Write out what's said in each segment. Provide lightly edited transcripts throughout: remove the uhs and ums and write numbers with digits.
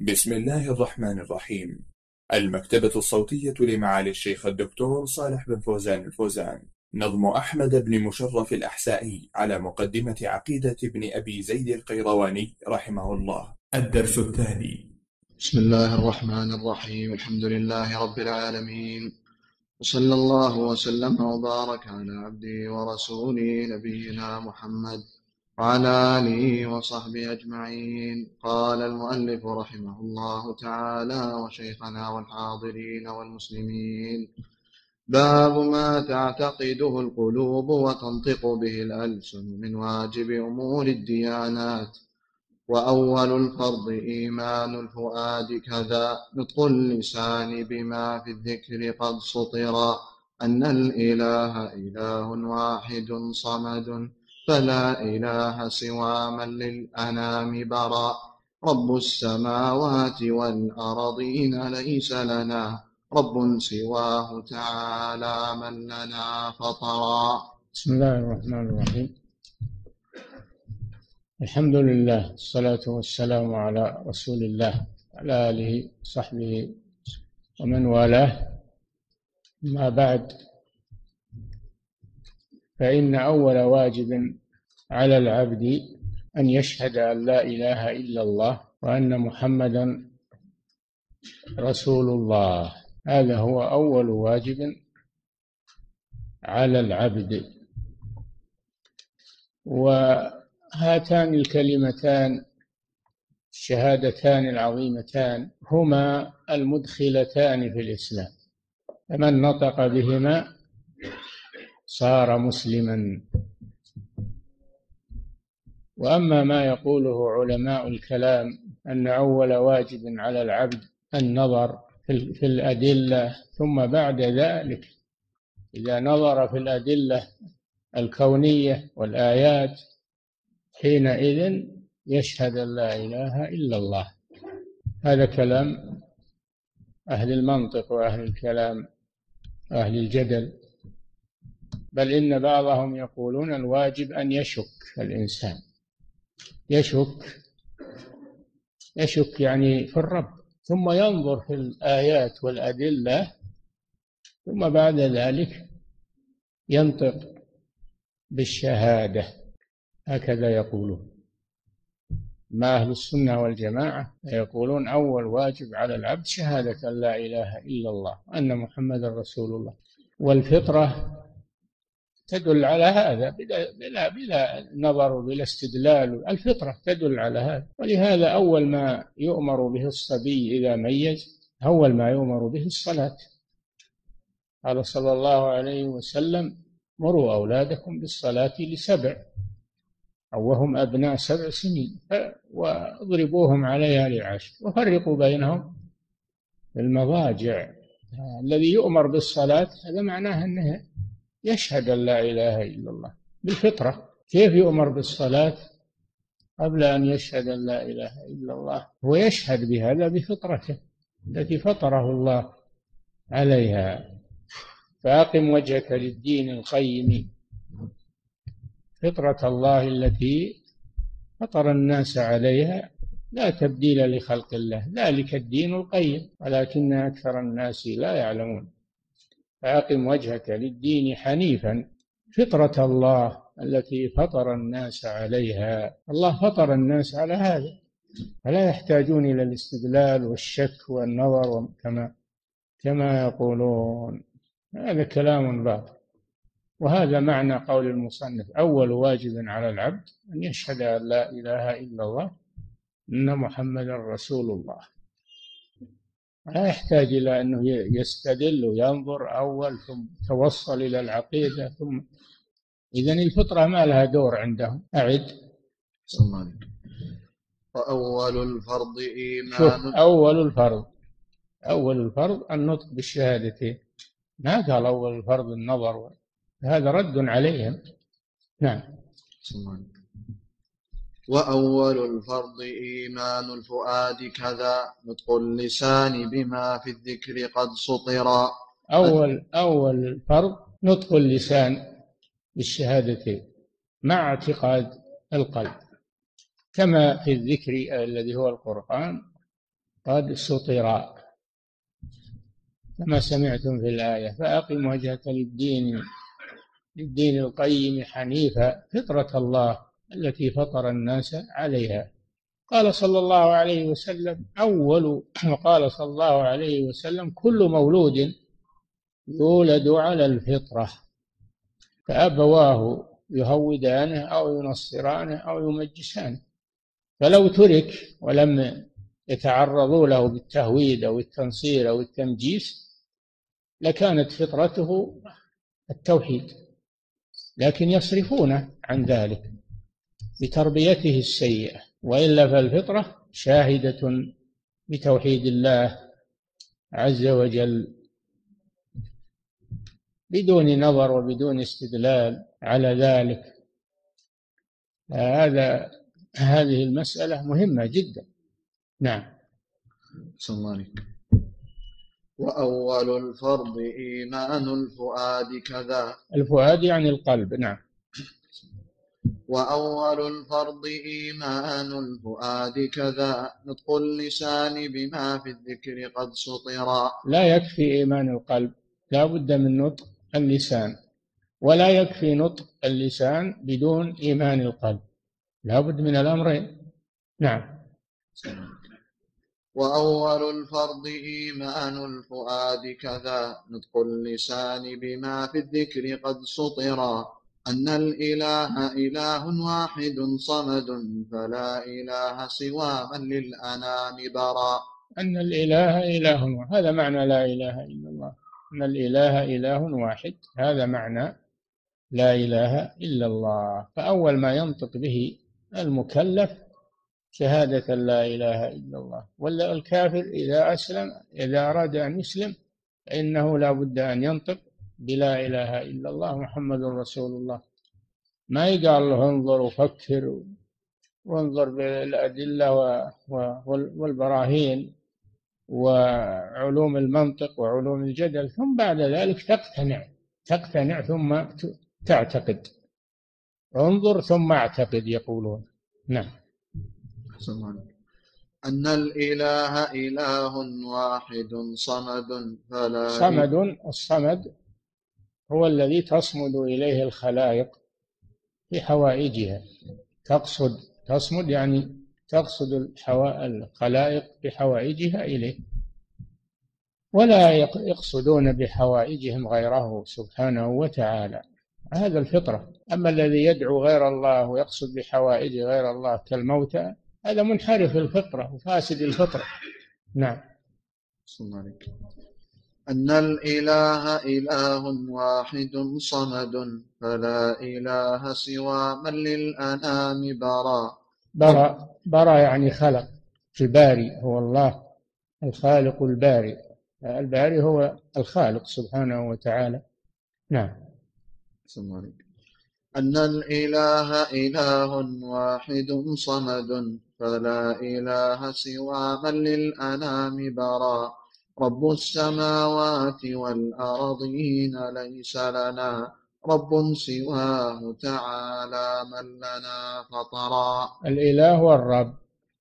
بسم الله الرحمن الرحيم. المكتبة الصوتية لمعالي الشيخ الدكتور صالح بن فوزان الفوزان، نظم أحمد بن مشرف الأحسائي على مقدمة عقيدة ابن أبي زيد القيرواني رحمه الله. الدرس الثاني. بسم الله الرحمن الرحيم. الحمد لله رب العالمين، وصلى الله وسلم وبارك على عبده ورسوله نبينا محمد وعلى آله وصحبه أجمعين. قال المؤلف رحمه الله تعالى: وشيخنا والحاضرين والمسلمين، باب ما تعتقده القلوب وتنطق به الألسن من واجب أمور الديانات. وأول الفرض إيمان الفؤاد كذا، نطق اللسان بما في الذكر قد سطرا، أن الإله إله واحد صمد، فلا إله سوى من للأنام برا، رب السماوات والأرضين ليس لنا رب سواه تعالى من لنا فطرا. بسم الله الرحمن الرحيم. الحمد لله، الصلاة والسلام على رسول الله وعلى آله وصحبه ومن والاه. ما بعد، فإن أول واجب على العبد أن يشهد أن لا إله إلا الله وأن محمدا رسول الله. هذا هو أول واجب على العبد. وهاتان الكلمتان الشهادتان العظيمتان هما المدخلتان في الإسلام، فمن نطق بهما صار مسلما. وأما ما يقوله علماء الكلام أن أول واجب على العبد النظر في الأدلة، ثم بعد ذلك إذا نظر في الأدلة الكونية والآيات حينئذ يشهد أن لا إله إلا الله. هذا كلام أهل المنطق وأهل الكلام أهل الجدل. بل إن بعضهم يقولون الواجب أن يشك الإنسان، يشك يعني في الرب، ثم ينظر في الآيات والأدلة، ثم بعد ذلك ينطق بالشهادة. هكذا يقولون. ما أهل السنة والجماعة يقولون أول واجب على العبد شهادة أن لا إله إلا الله وأن محمد رسول الله. والفطرة تدل على هذا بلا نظر وبلا استدلال. الفطرة تدل على هذا. ولهذا أول ما يؤمر به الصبي إذا ميز، أول ما يؤمر به الصلاة. قال صلى الله عليه وسلم: مروا أولادكم بالصلاة ل7 أو وهم أبناء 7 سنين واضربوهم عليها ل10 وفرقوا بينهم في المضاجع. الذي يؤمر بالصلاة هذا معناه أنه يشهد أن لا إله إلا الله بالفطرة. كيف يؤمر بالصلاة قبل أن يشهد أن لا إله إلا الله؟ هو يشهد بهذا بفطرته التي فطره الله عليها. فأقم وجهك للدين القيم فطرة الله التي فطر الناس عليها لا تبديل لخلق الله، ذلك الدين القيم ولكن أكثر الناس لا يعلمون. فأقم وجهك للدين حنيفا فطرة الله التي فطر الناس عليها. الله فطر الناس على هذا، فلا يحتاجون إلى الاستدلال والشك والنظر كما يقولون. هذا كلام باطل. وهذا معنى قول المصنف: أول واجب على العبد أن يشهد أن لا إله إلا الله أن محمدا رسول الله. لا يحتاج إلى أنه يستدل وينظر أول ثم توصل إلى العقيدة ثم. إذن الفطرة ما لها دور عندهم. أعد. وأول الفرض إيمان. شوف، أول الفرض النطق بالشهادتين، ما قال أول الفرض النظر، هذا رد عليهم. نعم. وأول الفرض إيمان الفؤاد كذا، نطق اللسان بما في الذكر قد سطرا. أول الفرض نطق اللسان بالشهادتين مع اعتقاد القلب، كما في الذكر الذي هو القرآن قد سطرا كما سمعتم في الآية. فأقم وجهك للدين القيم حنيفا فطرة الله التي فطر الناس عليها. قال صلى الله عليه وسلم وقال صلى الله عليه وسلم كل مولود يولد على الفطرة فأبواه يهودانه أو ينصرانه أو يمجسانه. فلو ترك ولم يتعرضوا له بالتهويد أو التنصير أو التمجيس لكانت فطرته التوحيد، لكن يصرفونه عن ذلك بتربيته السيئة، وإلا فالفطرة شاهدة بتوحيد الله عز وجل بدون نظر وبدون استدلال على ذلك. هذه المسألة مهمة جدا. نعم. صلى الله عليه. وأول الفرض إيمان الفؤاد كذا. الفؤاد يعني القلب. نعم. وأول الفرض إيمان الفؤاد كذا نطق اللسان بما في الذكر قد سطرا. لا يكفي إيمان القلب، لا بد من نطق اللسان، ولا يكفي نطق اللسان بدون إيمان القلب، لا بد من الأمرين. نعم. وأول الفرض إيمان الفؤاد كذا نطق اللسان بما في الذكر قد سطرا. أن الإله إله واحد صمد فلا إله سوى من للأنام برا. أن الإله إله، هذا معنى لا إله إلا الله. أن الإله إله واحد، هذا معنى لا إله إلا الله. فأول ما ينطق به المكلف شهادة لا إله إلا الله. ولا الكافر إذا أسلم، إذا أراد أن يسلم فإنه لا بد أن ينطق بلا إله إلا الله محمد رسول الله. ما يقال له انظر وفكر وانظر بالأدلة والبراهين وعلوم المنطق وعلوم الجدل، ثم بعد ذلك تقتنع ثم تعتقد. انظر ثم اعتقد يقولون. نعم. أن الإله إله واحد صمد فلا الصمد هو الذي تصمد إليه الخلائق في حوائجها. تصمد يعني تقصد الخلائق بحوائجها إليه، ولا يقصدون بحوائجهم غيره سبحانه وتعالى. هذا الفطرة. أما الذي يدعو غير الله ويقصد بحوائج غير الله كالموتى هذا منحرف الفطرة وفاسد الفطرة. نعم. أن الإله إله واحد صمد فلا إله سوى من للأنام برا يعني خلق. الباري هو الله الخالق الباري. الباري هو الخالق سبحانه وتعالى. نعم. أن الإله إله واحد صمد فلا إله سوى من للأنام برا. رب السماوات والأرضين ليس لنا رب سواه تعالى من لنا فطرا. الإله هو الرب.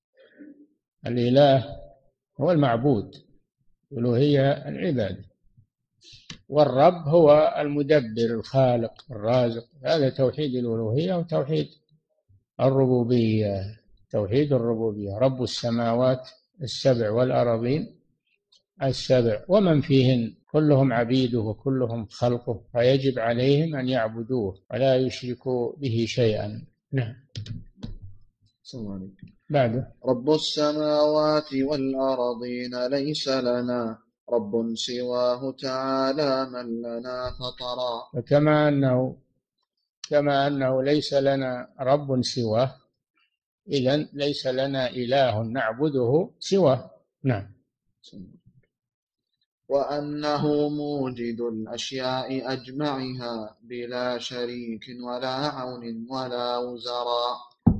الإله هو المعبود، الألوهية العبادة، والرب هو المدبر الخالق الرازق. هذا توحيد الألوهية وتوحيد الربوبية. توحيد الربوبية. رب السماوات السبع والأراضين السبع ومن فيهن كلهم عبيده وكلهم خلقه، فيجب عليهم أن يعبدوه ولا يشركوا به شيئا. نعم. بعده. رب السماوات والأرضين ليس لنا رب سواه تعالى من لنا فطرا. فكما أنه ليس لنا رب سواه، إذن ليس لنا إله نعبده سواه. نعم. وأنه موجد الأشياء أجمعها بلا شريك ولا عون ولا وزراء.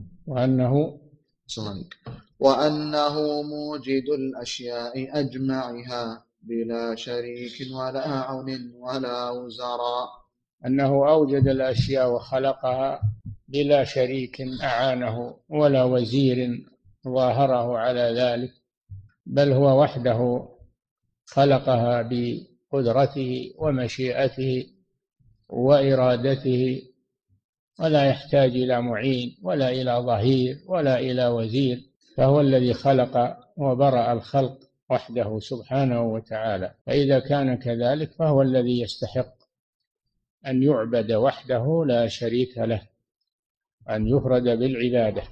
وأنه موجد الأشياء أجمعها بلا شريك ولا عون ولا وزراء. أنه أوجد الأشياء وخلقها بلا شريك أعانه ولا وزير ظاهره على ذلك، بل هو وحده خلقها بقدرته ومشيئته وإرادته، ولا يحتاج إلى معين ولا إلى ظهير ولا إلى وزير، فهو الذي خلق وبرأ الخلق وحده سبحانه وتعالى. فإذا كان كذلك فهو الذي يستحق أن يعبد وحده لا شريك له، أن يفرد بالعبادة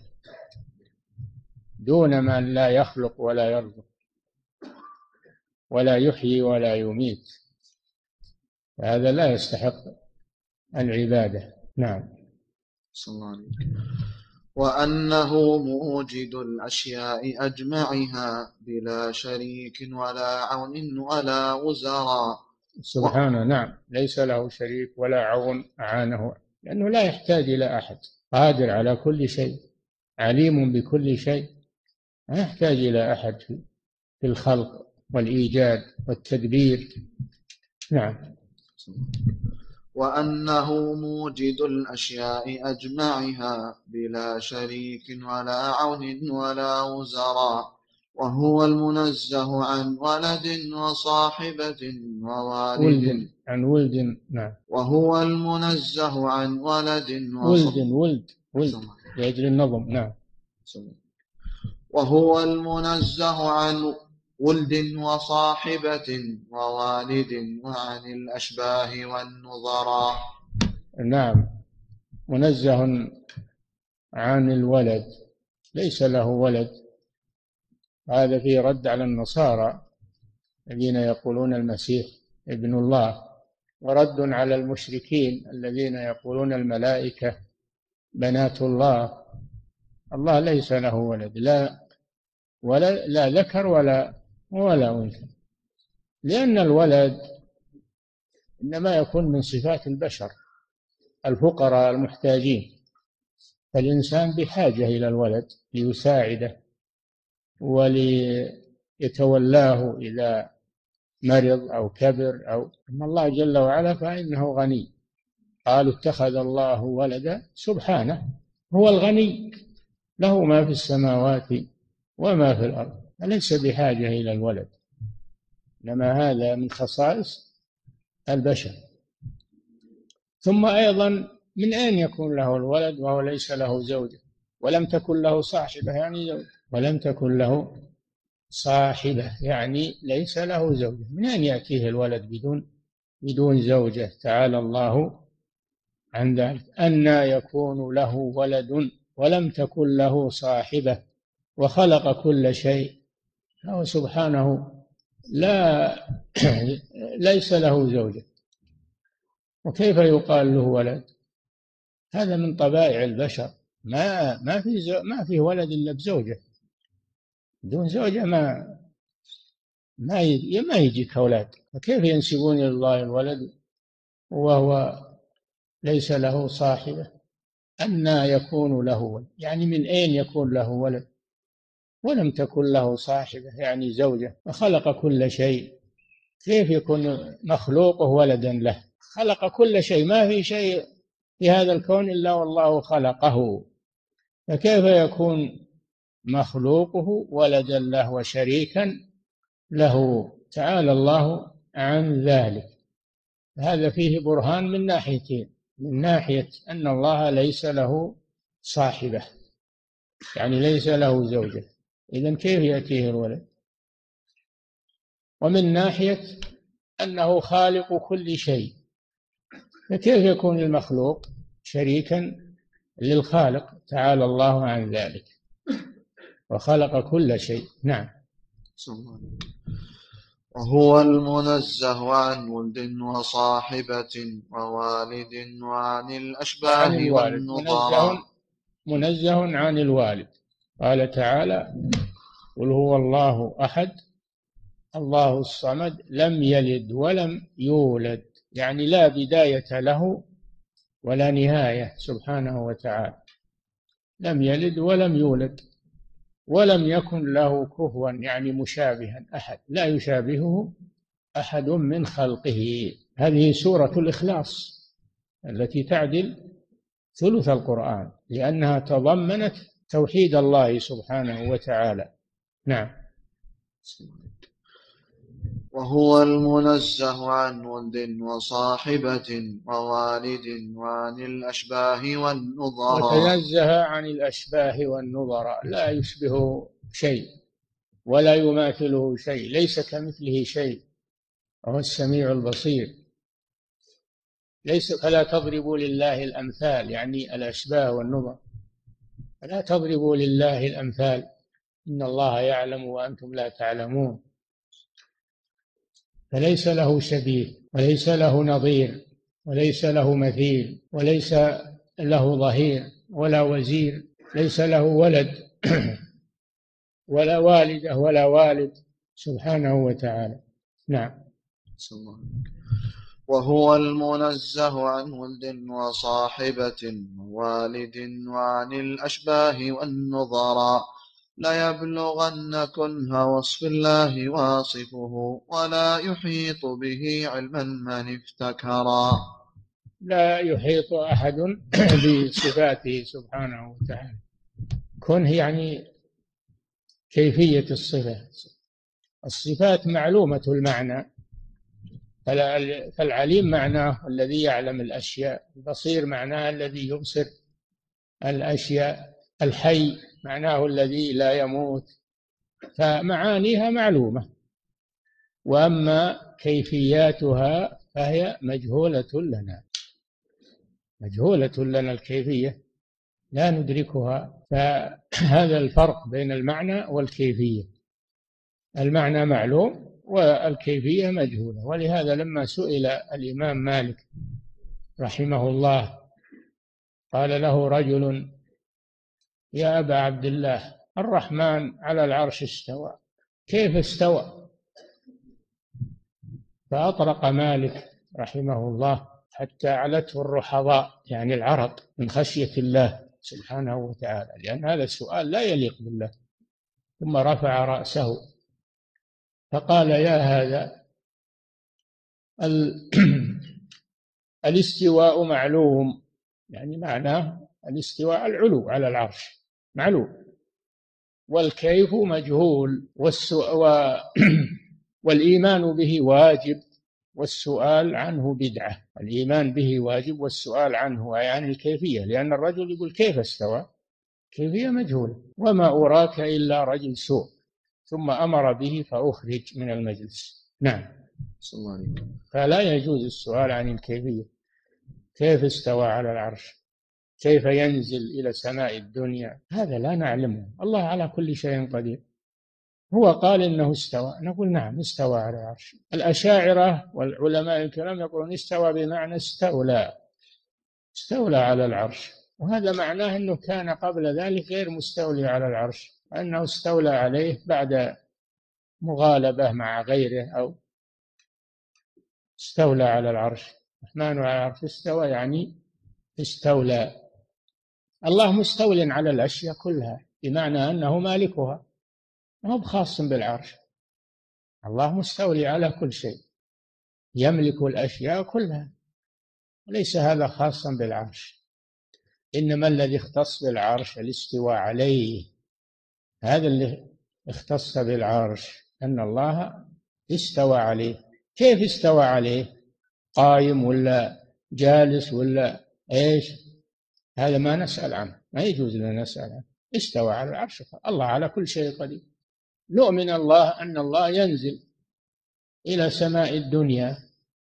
دون من لا يخلق ولا يرزق ولا يحيي ولا يميت، هذا لا يستحق العبادة. نعم. صلى الله عليه وسلم. وأنه موجد الأشياء أجمعها بلا شريك ولا عون ولا وزراء سبحانه. نعم، ليس له شريك ولا عون أعانه، لأنه لا يحتاج إلى أحد، قادر على كل شيء، عليم بكل شيء، لا يحتاج إلى أحد في الخلق والإيجاد والتدبير. نعم. وأنه موجد الأشياء أجمعها بلا شريك ولا عون ولا وزراء، وهو المنزه عن ولد وصاحبة ووالد. عن ولد. نعم. وهو المنزه عن ولد ولد لأجل النظم. نعم. وهو المنزه عن ولد وصاحبة ووالد وعن الأشباه والنظراء. نعم، منزه عن الولد، ليس له ولد، هذا فيه رد على النصارى الذين يقولون المسيح ابن الله، ورد على المشركين الذين يقولون الملائكة بنات الله. الله ليس له ولد، لا ذكر ولا أنثى، لأن الولد إنما يكون من صفات البشر الفقراء المحتاجين، فالإنسان بحاجة إلى الولد ليساعده وليتولاه إذا مرض أو كبر أما الله جل وعلا فإنه غني. قالوا اتخذ الله ولدا، سبحانه هو الغني، له ما في السماوات وما في الأرض، فليس بحاجة إلى الولد، إنما هذا من خصائص البشر. ثم أيضا من أين يكون له الولد وهو ليس له زوجة ولم تكن له صاحبة، يعني زوجة، ولم تكن له صاحبة يعني ليس له زوجة، من أين يأتيه الولد بدون زوجة؟ تعالى الله عن ذلك. أنى يكون له ولد ولم تكن له صاحبة وخلق كل شيء، هو سبحانه ليس له زوجة، وكيف يقال له ولد؟ هذا من طبائع البشر، ما في ولد إلا بزوجة، بدون زوجة ما يجيك أولاد، فكيف ينسبون إلى الله الولد وهو ليس له صاحبة؟ أنى يكون له ولد يعني من أين يكون له ولد؟ ولم تكن له صاحبة يعني زوجة، وخلق كل شيء، كيف يكون مخلوقه ولدا له؟ خلق كل شيء، ما في شيء في هذا الكون إلا والله خلقه، فكيف يكون مخلوقه ولدا له وشريكا له؟ تعالى الله عن ذلك. هذا فيه برهان من ناحيتين، من ناحية أن الله ليس له صاحبة يعني ليس له زوجة، إذن كيف يأتيه الولد؟ ومن ناحية أنه خالق كل شيء، فكيف يكون المخلوق شريكا للخالق؟ تعالى الله عن ذلك، وخلق كل شيء. نعم. وهو المنزه عن ولد وصاحبة ووالد وعن الأشباه والنظراء. منزه عن الوالد، قال تعالى قل هو الله أحد الله الصمد لم يلد ولم يولد، يعني لا بداية له ولا نهاية سبحانه وتعالى، لم يلد ولم يولد، ولم يكن له كفوا يعني مشابها أحد، لا يشابهه أحد من خلقه. هذه سورة الإخلاص التي تعدل ثلث القرآن، لأنها تضمنت توحيد الله سبحانه وتعالى. نعم. وهو المنزه عن ولد وصاحبة ووالد وعن الأشباه والنظراء. وتنزه عن الأشباه والنظراء، لا يشبه شيء ولا يماثله شيء، ليس كمثله شيء، وهو السميع البصير. فلا تضربوا لله الأمثال، يعني الأشباه والنظر، فلا تضربوا لله الأمثال، إن الله يعلم وأنتم لا تعلمون. فليس له شبيه وليس له نظير وليس له مثيل وليس له ظهير ولا وزير، ليس له ولد ولا والدة ولا والد سبحانه وتعالى. نعم. وهو المنزه عن ولد وصاحبة ووالد وعن الأشباه والنظراء. ليبلغن كنه وصف الله واصفه ولا يحيط به علما من افتكرا. لا يحيط أحد بصفاته سبحانه وتعالى. كنه يعني كيفية الصفة، الصفات معلومة المعنى، فالعليم معناه الذي يعلم الأشياء، البصير معناه الذي يبصر الأشياء، الحي معناه الذي لا يموت، فمعانيها معلومة. وأما كيفياتها فهي مجهولة لنا، مجهولة لنا الكيفية، لا ندركها. فهذا الفرق بين المعنى والكيفية، المعنى معلوم والكيفية مجهولة. ولهذا لما سئل الإمام مالك رحمه الله قال له رجل: يا أبا عبد الله، الرحمن على العرش استوى، كيف استوى؟ فأطرق مالك رحمه الله حتى علته الرحضاء، يعني العرق من خشية الله سبحانه وتعالى، لأن هذا السؤال لا يليق بالله. ثم رفع رأسه فقال: يا هذا، الاستواء معلوم، يعني معناه الاستواء العلو على العرش معلوم، والكيف مجهول، والإيمان به واجب والسؤال عنه بدعة. الإيمان به واجب والسؤال عنه يعني الكيفية، لأن الرجل يقول: كيف استوى؟ كيفية مجهولة، وما أراك إلا رجل سوء. ثم أمر به فأخرج من المجلس. نعم. فلا يجوز السؤال عن الكيفية، كيف استوى على العرش، كيف ينزل إلى سماء الدنيا، هذا لا نعلمه. الله على كل شيء قدير. هو قال إنه استوى، نقول نعم استوى على العرش. الأشاعرة والعلماء الكرام يقولون استوى بمعنى استولى، استولى على العرش، وهذا معناه أنه كان قبل ذلك غير مستولي على العرش، أنه استولى عليه بعد مغالبة مع غيره، أو استولى على العرش. الرحمن على العرش استوى يعني استولى. الله مستول على الأشياء كلها، بمعنى أنه مالكها، ما هو بخاص بالعرش. الله مستولي على كل شيء، يملك الأشياء كلها، وليس هذا خاصا بالعرش. إنما الذي اختص بالعرش الاستواء عليه، هذا اللي اختص بالعرش، أن الله استوى عليه. كيف استوى عليه؟ قائم ولا جالس ولا إيش؟ هذا ما نسأل عنه، ما يجوز لنا نسأل عنه. استوى على العرش، الله على كل شيء قدير. نؤمن الله أن الله ينزل إلى سماء الدنيا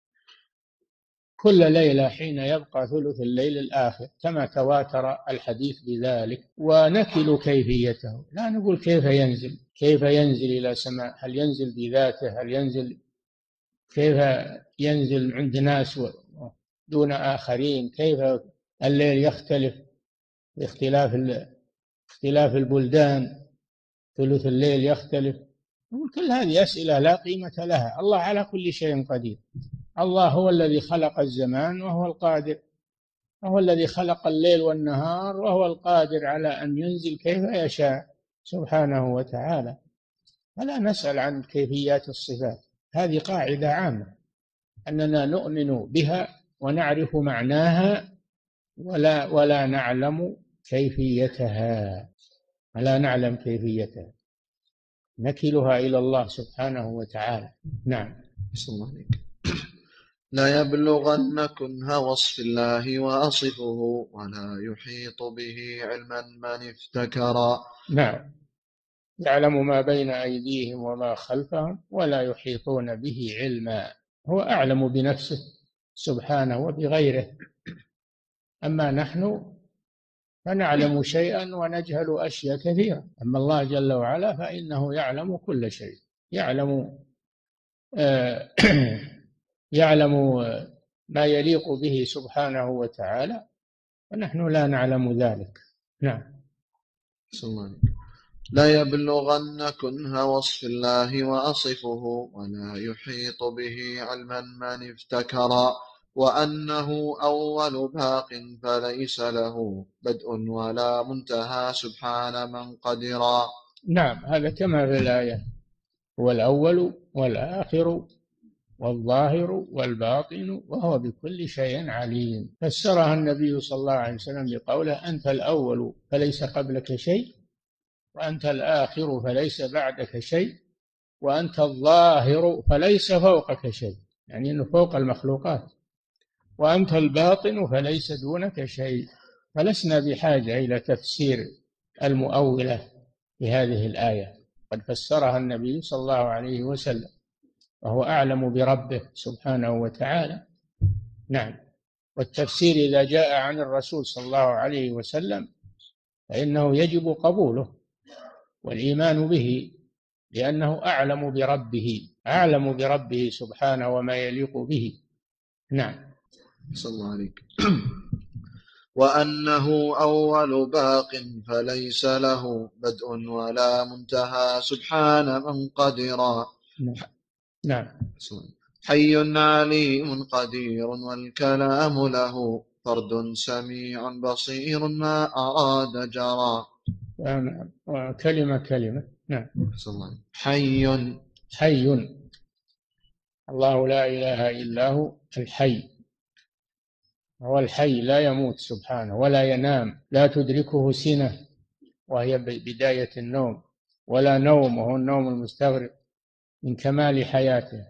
كل ليلة حين يبقى ثلث الليل الآخر، كما تواتر الحديث بذلك، ونكل كيفيته، لا نقول كيف ينزل، كيف ينزل إلى سماء، هل ينزل بذاته، هل ينزل كيف ينزل عند ناس دون آخرين، كيف الليل يختلف باختلاف اختلاف البلدان، ثلث الليل يختلف. كل هذه أسئلة لا قيمة لها. الله على كل شيء قدير. الله هو الذي خلق الزمان وهو القادر، وهو الذي خلق الليل والنهار، وهو القادر على أن ينزل كيف يشاء سبحانه وتعالى. فلا نسأل عن كيفيات الصفات، هذه قاعدة عامة أننا نؤمن بها ونعرف معناها ولا نعلم كيفيتها، ولا نعلم كيفيتها. نكلها إلى الله سبحانه وتعالى. نعم. صلى الله عليك. لا يبلغن كنه وصف الله وأصفه ولا يحيط به علما من افتكرا. نعم، يعلم ما بين أيديهم وما خلفهم ولا يحيطون به علما. هو أعلم بنفسه سبحانه وبغيره، أما نحن فنعلم شيئا ونجهل أشياء كثيرة. أما الله جل وعلا فإنه يعلم كل شيء، يعلم يعلم ما يليق به سبحانه وتعالى، ونحن لا نعلم ذلك. نعم. لا يبلغن كنه وصف الله وأصفه ولا يحيط به علما من افتكرا. وأنه أول باق فليس له بدء ولا منتهى سبحان من قدرا. نعم، هذا كما في الآية: هو الأول والآخر والظاهر والباطن وهو بكل شيء عليم. فسرها النبي صلى الله عليه وسلم بقوله: أنت الأول فليس قبلك شيء، وأنت الآخر فليس بعدك شيء، وأنت الظاهر فليس فوقك شيء، يعني أنه فوق المخلوقات، وأنت الباطن فليس دونك شيء. فلسنا بحاجة إلى تفسير المؤولة لهذه الآية، قد فسرها النبي صلى الله عليه وسلم، وهو أعلم بربه سبحانه وتعالى. نعم. والتفسير إذا جاء عن الرسول صلى الله عليه وسلم فإنه يجب قبوله والإيمان به، لأنه أعلم بربه سبحانه وما يليق به. نعم. صلى الله عليك. وأنه أول باق فليس له بدء ولا منتهى سبحان من قدرا. نعم. حي عليم قدير والكلام له فرد سميع بصير ما أراد جرى. كلمة. نعم. حي الله لا إله إلا هو الحي، هو الحي لا يموت سبحانه ولا ينام، لا تدركه سنة وهي بداية النوم، ولا نوم وهو النوم المستغرق من كمال حياته.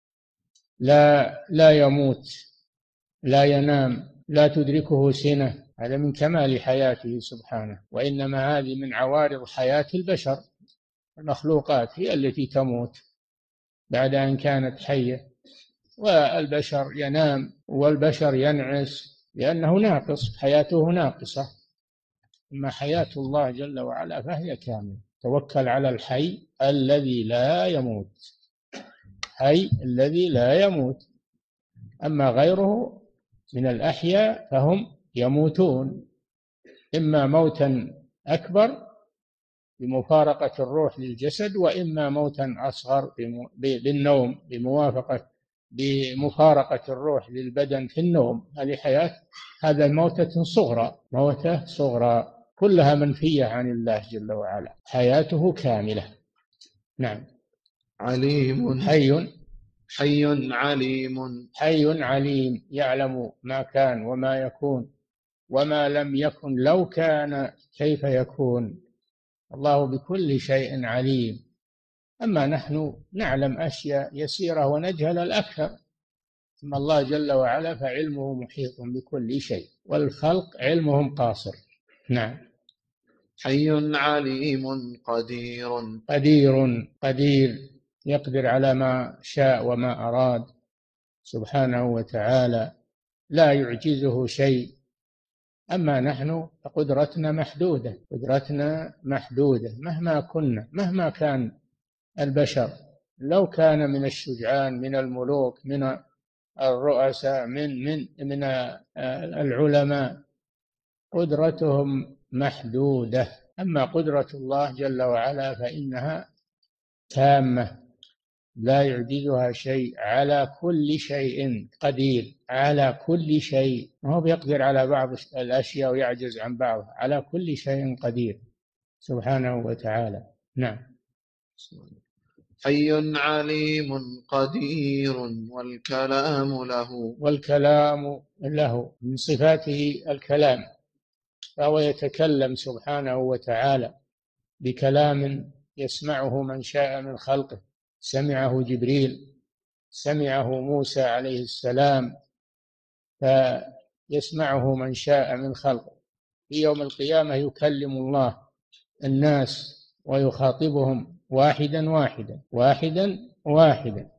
لا يموت، لا ينام، لا تدركه سنة، هذا من كمال حياته سبحانه. وإنما هذه من عوارض حياة البشر، المخلوقات هي التي تموت بعد أن كانت حية، والبشر ينام والبشر ينعس لأنه ناقص، حياته ناقصة. أما حياة الله جل وعلا فهي كاملة. توكل على الحي الذي لا يموت، حي الذي لا يموت. أما غيره من الأحياء فهم يموتون، إما موتا أكبر بمفارقة الروح للجسد، وإما موتا أصغر بالنوم بمفارقة الروح للبدن في النوم. هذه حياة، هذا موتة صغرى كلها منفية عن الله جل وعلا، حياته كاملة. نعم. عليم حي عليم يعلم ما كان وما يكون وما لم يكن لو كان كيف يكون. الله بكل شيء عليم. أما نحن نعلم أشياء يسيرة ونجهل الأكثر، أما الله جل وعلا فعلمه محيط بكل شيء، والخلق علمهم قاصر. نعم. حي عليم قدير يقدر على ما شاء وما أراد سبحانه وتعالى، لا يعجزه شيء. أما نحن فقدرتنا محدودة مهما كان البشر، لو كان من الشجعان، من الملوك، من الرؤساء، من العلماء، قدرتهم محدودة. أما قدرة الله جل وعلا فإنها تامة، لا يعجزها شيء، على كل شيء قدير، على كل شيء. ما هو بيقدر على بعض الأشياء ويعجز عن بعضها، على كل شيء قدير سبحانه وتعالى. نعم. حي عليم قدير والكلام له من صفاته الكلام، فهو يتكلم سبحانه وتعالى بكلام يسمعه من شاء من خلقه، سمعه جبريل، سمعه موسى عليه السلام، فيسمعه من شاء من خلقه. في يوم القيامة يكلم الله الناس ويخاطبهم واحدا واحدا واحدا واحدا،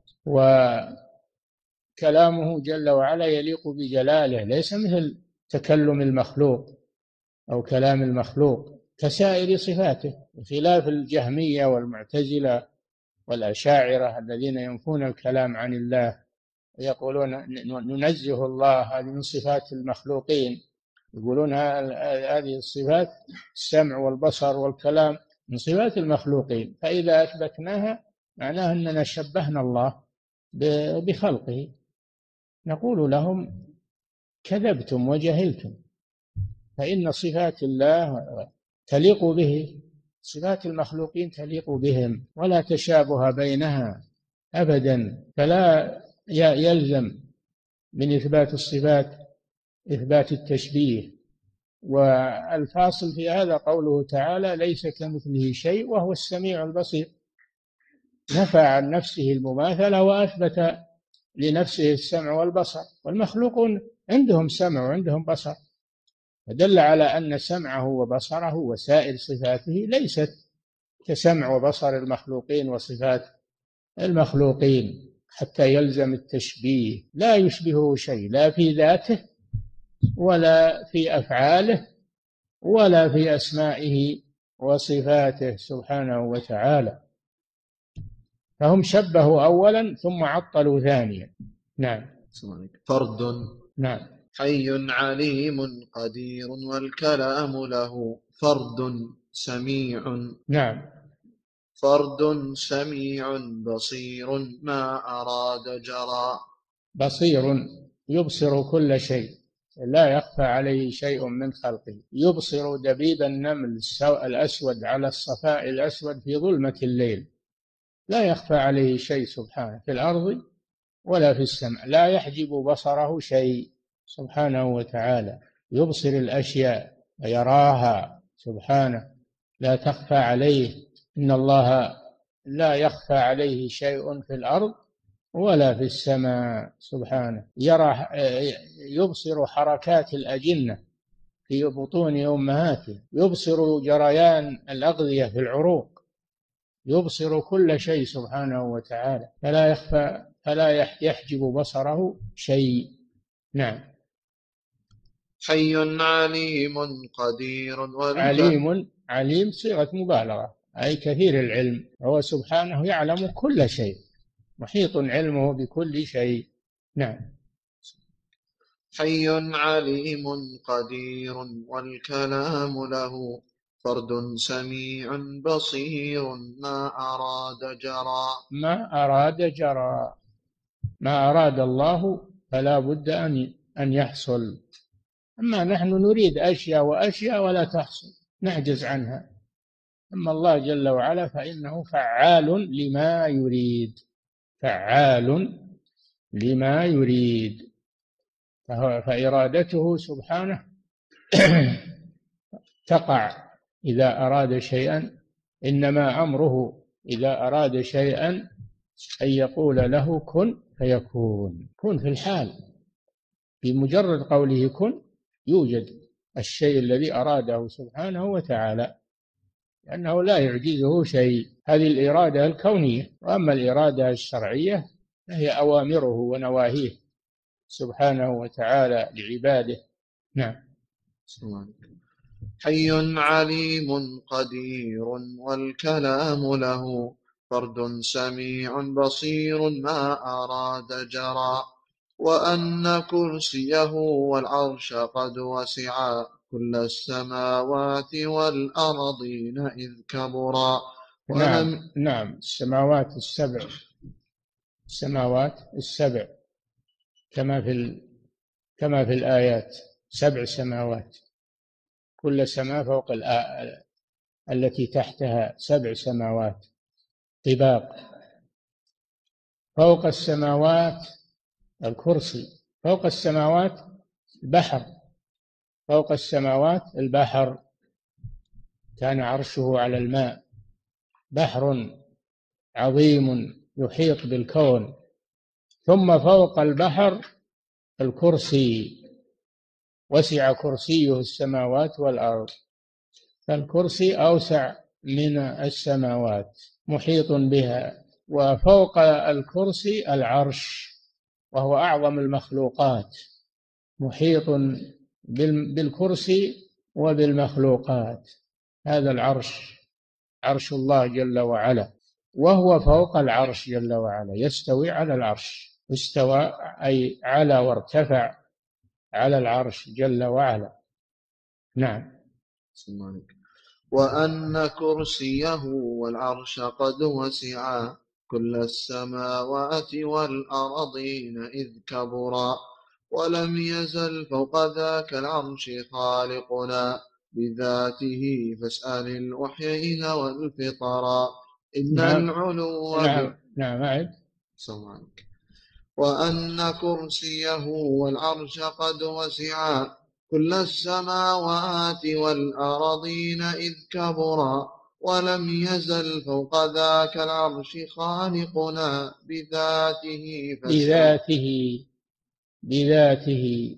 وكلامه جل وعلا يليق بجلاله، ليس مثل تكلم المخلوق أو كلام المخلوق كسائر صفاته، بخلاف الجهمية والمعتزلة والأشاعرة الذين ينفون الكلام عن الله، يقولون ننزه الله، هذه من صفات المخلوقين، يقولون هذه الصفات السمع والبصر والكلام من صفات المخلوقين، فإذا أثبتناها معناه أننا شبهنا الله بخلقه. نقول لهم كذبتم وجهلتم، فإن صفات الله تليق به، صفات المخلوقين تليق بهم، ولا تشابه بينها أبدا، فلا يلزم من إثبات الصفات إثبات التشبيه. والفاصل في هذا قوله تعالى ليس كمثله شيء وهو السميع البصير، نفى عن نفسه المماثلة وأثبت لنفسه السمع والبصر، والمخلوقون عندهم سمع وعندهم بصر، فدل على أن سمعه وبصره وسائر صفاته ليست كسمع وبصر المخلوقين وصفات المخلوقين، حتى يلزم التشبيه. لا يشبهه شيء، لا في ذاته ولا في أفعاله ولا في أسمائه وصفاته سبحانه وتعالى، فهم شبهوا أولا ثم عطلوا ثانيا. نعم. فرد. نعم. حي عليم قدير والكلام له فرد سميع. نعم. فرد سميع بصير ما أراد جرى. بصير يبصر كل شيء، لا يخفى عليه شيء من خلقه، يبصر دبيب النمل الأسود على الصفاء الأسود في ظلمة الليل، لا يخفى عليه شيء سبحانه في الأرض ولا في السماء، لا يحجب بصره شيء سبحانه وتعالى، يبصر الأشياء ويراها سبحانه، لا تخفى عليه. إن الله لا يخفى عليه شيء في الأرض ولا في السماء سبحانه، يبصر حركات الأجنة في بطون أمهاته، يبصر جريان الأغذية في العروق، يبصر كل شيء سبحانه وتعالى، فلا يخفى، فلا يحجب بصره شيء. نعم. حي عليم قدير عليم صيغة مبالغة، أي كثير العلم، هو سبحانه يعلم كل شيء، محيط علمه بكل شيء. نعم. حي عليم قدير والكلام له فرد سميع بصير ما أراد جرى. ما أراد جرى، ما أراد الله فلا بد أن يحصل، أما نحن نريد أشياء وأشياء ولا تحصل نعجز عنها، أما الله جل وعلا فإنه فعال لما يريد، فعال لما يريد، فإرادته سبحانه تقع إذا أراد شيئا، إنما أمره إذا أراد شيئا أن يقول له كن فيكون، كن في الحال، بمجرد قوله كن يوجد الشيء الذي أراده سبحانه وتعالى، لأنه لا يعجزه شيء، هذه الإرادة الكونية. وأما الإرادة الشرعية فهي أوامره ونواهيه سبحانه وتعالى لعباده. نعم. حي عليم قدير والكلام له فرد سميع بصير ما أراد جرى. وأن كرسيه والعرش قد وسعا كل السماوات والأرضين إذ كبرا. نعم. السماوات السبع كما في الآيات، 7 سماوات، كل سماء فوق التي تحتها 7 سماوات طباق، فوق السماوات الكرسي، فوق السماوات البحر، فوق السماوات البحر، كان عرشه على الماء، بحر عظيم يحيط بالكون. ثم فوق البحر الكرسي، وسع كرسيه السماوات والأرض، فالكرسي أوسع من السماوات محيط بها. وفوق الكرسي العرش، وهو أعظم المخلوقات، محيط بالكرسي وبالمخلوقات. هذا العرش عرش الله جل وعلا، وهو فوق العرش جل وعلا، يستوي على العرش. استوى أي على وارتفع على العرش جل وعلا. نعم. وأن كرسيه والعرش قد وسعا كل السماوات والأرضين إذ كبرا، ولم يزل فوق ذاك العرش خالقنا بذاته، فاسأل الوحيين والفطرا. إن نعم. العلو نعم. نعم. أعد. وأن كرسيه والعرش قد وسعا كل السماوات والأرضين إذ كبرا، ولم يزل فوق ذاك العرش خالقنا بذاته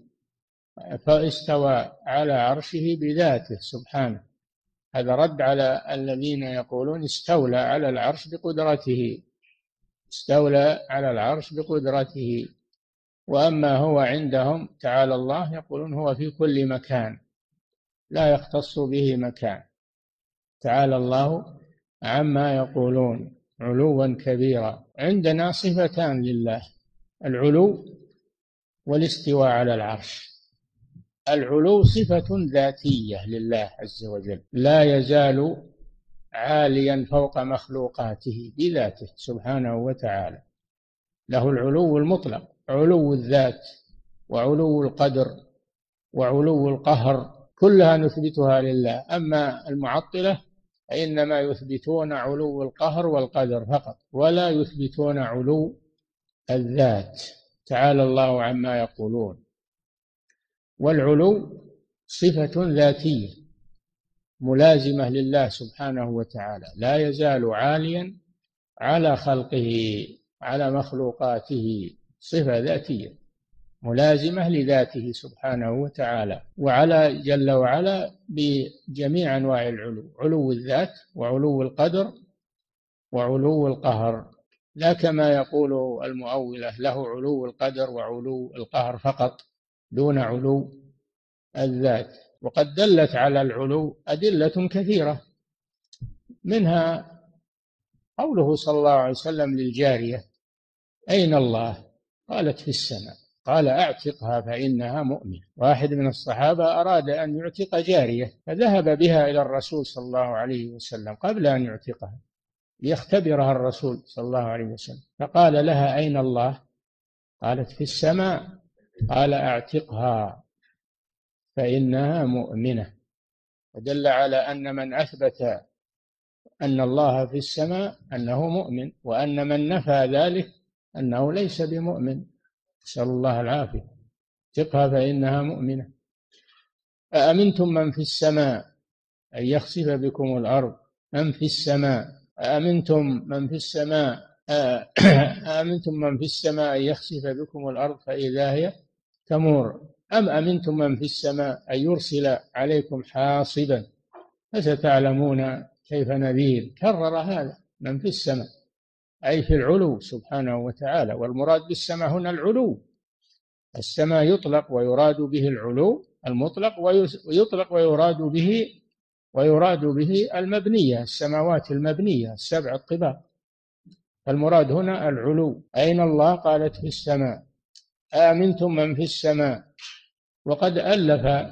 فاستوى على عرشه بذاته سبحانه. هذا رد على الذين يقولون استولى على العرش بقدرته، استولى على العرش بقدرته. وأما هو عندهم تعالى الله يقولون هو في كل مكان، لا يختص به مكان. تعالى الله عما يقولون علوا كبيرا. عندنا صفتان لله: العلو والاستواء على العرش. العلو صفة ذاتية لله عز وجل، لا يزال عاليا فوق مخلوقاته بذاته سبحانه وتعالى. له العلو المطلق، علو الذات وعلو القدر وعلو القهر، كلها نثبتها لله. أما المعطلة فإنما يثبتون علو القهر والقدر فقط، ولا يثبتون علو الذات. تعالى الله عما يقولون. والعلو صفة ذاتية ملازمة لله سبحانه وتعالى، لا يزال عاليا على خلقه على مخلوقاته، صفة ذاتية ملازمة لذاته سبحانه وتعالى. وعلى جل وعلا بجميع أنواع العلو: علو الذات وعلو القدر وعلو القهر، لا كما يقول المؤولة له علو القدر وعلو القهر فقط دون علو الذات. وقد دلت على العلو أدلة كثيرة، منها قوله صلى الله عليه وسلم للجارية: أين الله؟ قالت: في السماء. قال: أعتقها فإنها مؤمنة. واحد من الصحابة أراد أن يعتق جارية، فذهب بها إلى الرسول صلى الله عليه وسلم قبل أن يعتقها ليختبرها الرسول صلى الله عليه وسلم، فقال لها: أين الله؟ قالت: في السماء. قال: أعتقها فإنها مؤمنة. ودل على أن من أثبت أن الله في السماء أنه مؤمن، وأن من نفى ذلك أنه ليس بمؤمن، نسأل الله العافية. اعتقها فإنها مؤمنة. أأمنتم من في السماء أن يخسف بكم الأرض؟ من في السماء. أأمنتم من في السماء أأمنتم من في السماء أن يخسف بكم الأرض فإذا هي تمور، أم أمنتم من في السماء أن يرسل عليكم حاصبا فستعلمون كيف نذير. كرر هذا: من في السماء، أي في العلو سبحانه وتعالى. والمراد بالسماء هنا العلو. السماء يطلق ويراد به العلو المطلق، ويطلق ويراد به المبنية، السماوات المبنية السبع الطباق. فالمراد هنا العلو. أين الله؟ قالت: في السماء. آمنتم من في السماء. وقد ألف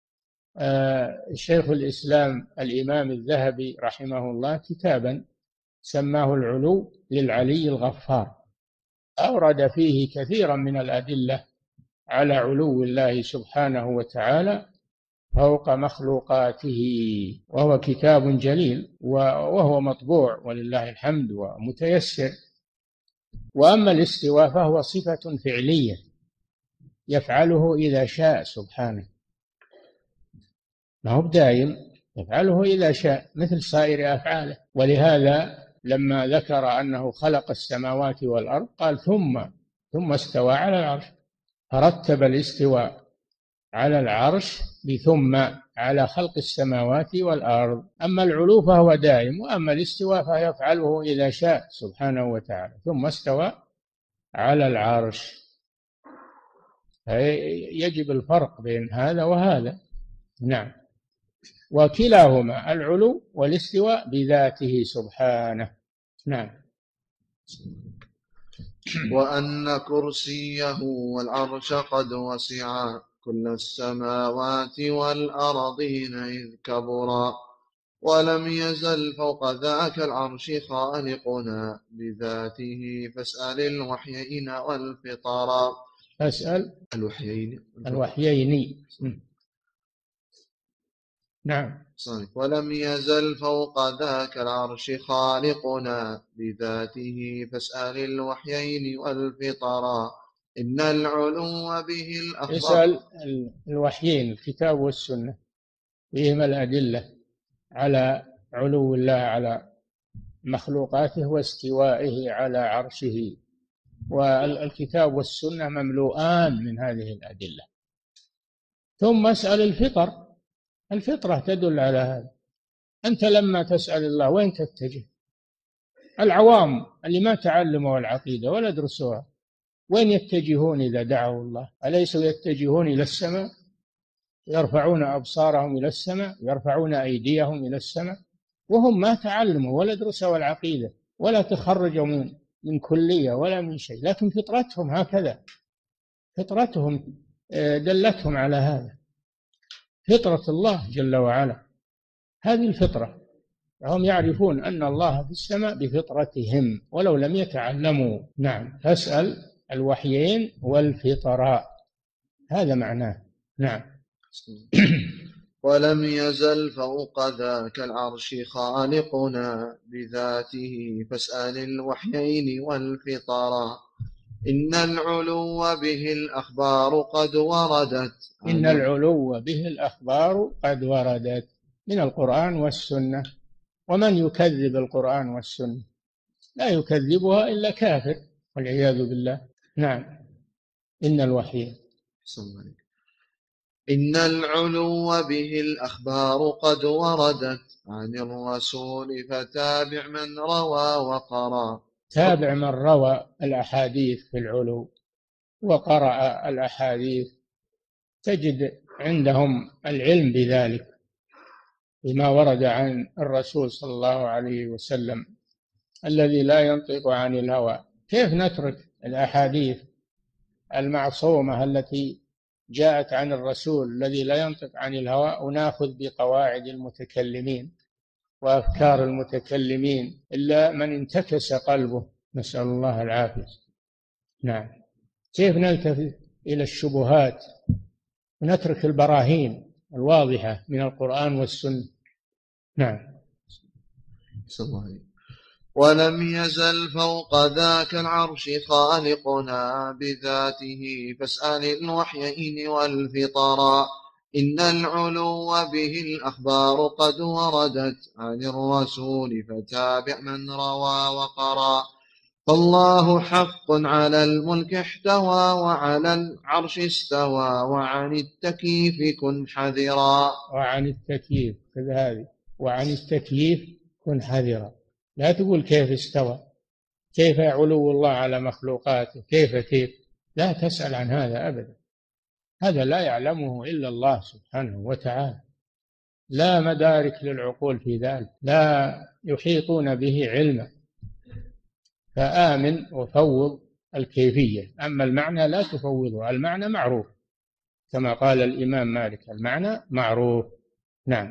شيخ الإسلام الإمام الذهبي رحمه الله كتابا سماه العلو للعلي الغفار، أورد فيه كثيرا من الأدلة على علو الله سبحانه وتعالى فوق مخلوقاته، وهو كتاب جليل وهو مطبوع ولله الحمد ومتيسر. وأما الاستواء فهو صفة فعلية يفعله إذا شاء سبحانه، ما هو بدائم، يفعله إذا شاء مثل سائر أفعاله. ولهذا لما ذكر أنه خلق السماوات والأرض قال ثم استوى على العرش، فرتب الاستواء على العرش بثم على خلق السماوات والأرض. أما العلو فهو دائم، وأما الاستواء فيفعله إذا شاء سبحانه وتعالى. ثم استوى على العرش، يجب الفرق بين هذا وهذا. نعم. وكلاهما العلو والاستواء بذاته سبحانه. نعم. وأن كرسيه والعرش قد وسعا كل السماوات والأرضين إذ كبرا، ولم يزل فوق ذاك العرش خالقنا بذاته فاسأل الوحيين والفطرا. أسأل الوحيين. نعم. ولم يزل فوق ذاك العرش خالقنا بذاته فاسأل الوحيين والفطرا، إن العلو به الأخبار. اسأل الوحيين الكتاب والسنة، فيهما الأدلة على علو الله على مخلوقاته واستوائه على عرشه، والكتاب والسنة مملوءان من هذه الأدلة. ثم اسأل الفطرة تدل على هذا. أنت لما تسأل الله وين تتجه؟ العوام اللي ما تعلموا العقيدة ولا درسوها وين يتجهون إذا دعوا الله؟ أليسوا يتجهون إلى السماء؟ يرفعون أبصارهم إلى السماء، يرفعون أيديهم إلى السماء، وهم ما تعلموا ولا درسوا العقيدة ولا تخرجوا من كلية ولا من شيء، لكن فطرتهم هكذا، فطرتهم دلتهم على هذا، فطرة الله جل وعلا. هذه الفطرة، هم يعرفون أن الله في السماء بفطرتهم ولو لم يتعلموا. نعم. فاسأل الوحيين والفطراء، هذا معناه. نعم. ولم يزل فوق ذاك العرش خالقنا بذاته فاسأل الوحيين والفطراء، إن العلو به الأخبار قد وردت. إن العلو به الأخبار قد وردت من القرآن والسنة، ومن يكذب القرآن والسنة لا يكذبها إلا كافر والعياذ بالله. نعم. إن الوحي. إن العلو به الأخبار قد وردت عن الرسول فتابع من روى وقرأ. تابع من روى الأحاديث في العلو وقرأ الأحاديث، تجد عندهم العلم بذلك بما ورد عن الرسول صلى الله عليه وسلم الذي لا ينطق عن الهوى. كيف نترك الأحاديث المعصومة التي جاءت عن الرسول الذي لا ينطق عن الهوى ونأخذ بقواعد المتكلمين وأفكار المتكلمين إلا من انتكس قلبه، نسأل الله العافية. نعم. كيف نلتفت إلى الشبهات ونترك البراهين الواضحة من القرآن والسنة. نعم. ولم يزل فوق ذاك العرش خالقنا بذاته فاسأل الوحيين والفطراء، إن العلو به الأخبار قد وردت عن الرسول فتابع من روى وقرأ. فالله حق على الملك احتوى وعلى العرش استوى وعن التكييف كن حذرا. وعن التكييف كذلك، وعن التكييف كن حذرا. لا تقول كيف استوى، كيف علو الله على مخلوقاته، كيف لا تسأل عن هذا أبدا، هذا لا يعلمه إلا الله سبحانه وتعالى، لا مدارك للعقول في ذلك، لا يحيطون به علما. فآمن وفوض الكيفية، أما المعنى لا تفوضه، المعنى معروف كما قال الإمام مالك، المعنى معروف. نعم.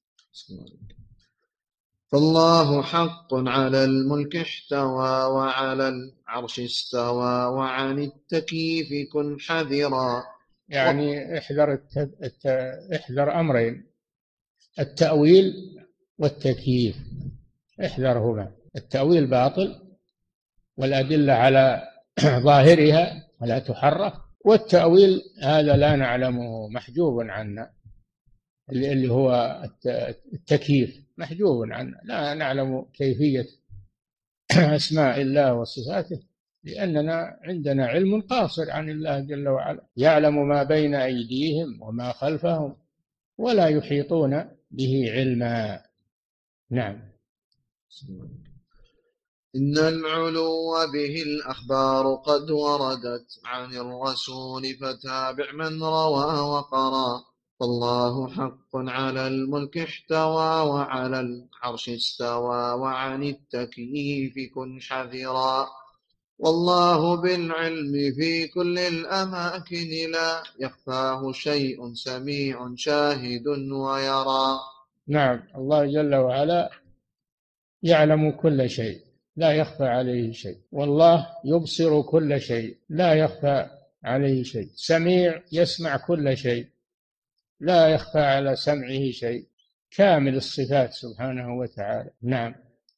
فالله حق على الملك احتوى وعلى العرش استوى وعن التكييف كن حذرا. يعني احذر أمرين، التأويل والتكييف، احذرهما. التأويل باطل والأدلة على ظاهرها ولا تحرف، والتأويل هذا لا نعلمه محجوب عنا، اللي هو التكييف، محجوب عنه، لا نعلم كيفية أسماء الله وصفاته، لأننا عندنا علم قاصر عن الله جل وعلا، يعلم ما بين أيديهم وما خلفهم ولا يحيطون به علما. نعم. إن العلو به الأخبار قد وردت عن الرسول، فتابع من روى وقرا. فالله حق على الملك احتوى، وعلى العرش استوى، وعن التكييف كن حذرا. والله بالعلم في كل الأماكن، لا يخفاه شيء، سميع شاهد ويرى. نعم، الله جل وعلا يعلم كل شيء، لا يخفى عليه شيء، والله يبصر كل شيء، لا يخفى عليه شيء، سميع يسمع كل شيء، لا يخفى على سمعه شيء، كامل الصفات سبحانه وتعالى. نعم.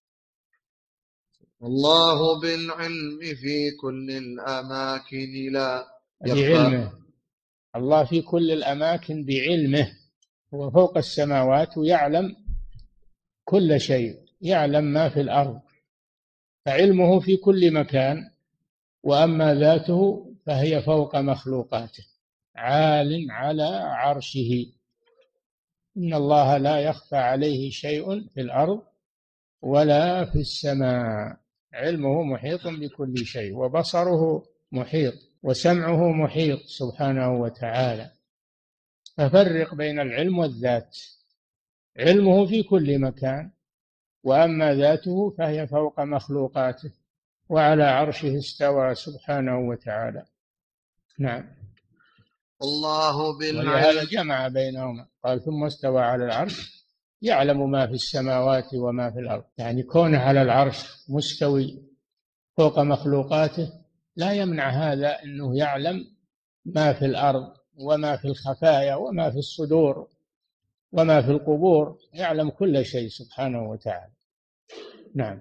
والله بالعلم في كل الأماكن، لا يخفى. بعلمه، الله في كل الأماكن بعلمه، هو فوق السماوات ويعلم كل شيء، يعلم ما في الأرض، فعلمه في كل مكان. وأما ذاته فهي فوق مخلوقاته، عال على عرشه. إن الله لا يخفى عليه شيء في الأرض ولا في السماء، علمه محيط بكل شيء، وبصره محيط، وسمعه محيط سبحانه وتعالى. ففرق بين العلم والذات، علمه في كل مكان، وأما ذاته فهي فوق مخلوقاته، وعلى عرشه استوى سبحانه وتعالى. نعم. الله ولهذا بالعلم. جمع بينهما، قال ثم استوى على العرش يعلم ما في السماوات وما في الأرض، يعني كونه على العرش مستوي فوق مخلوقاته لا يمنع هذا أنه يعلم ما في الأرض وما في الخفايا وما في الصدور وما في القبور، يعلم كل شيء سبحانه وتعالى. نعم.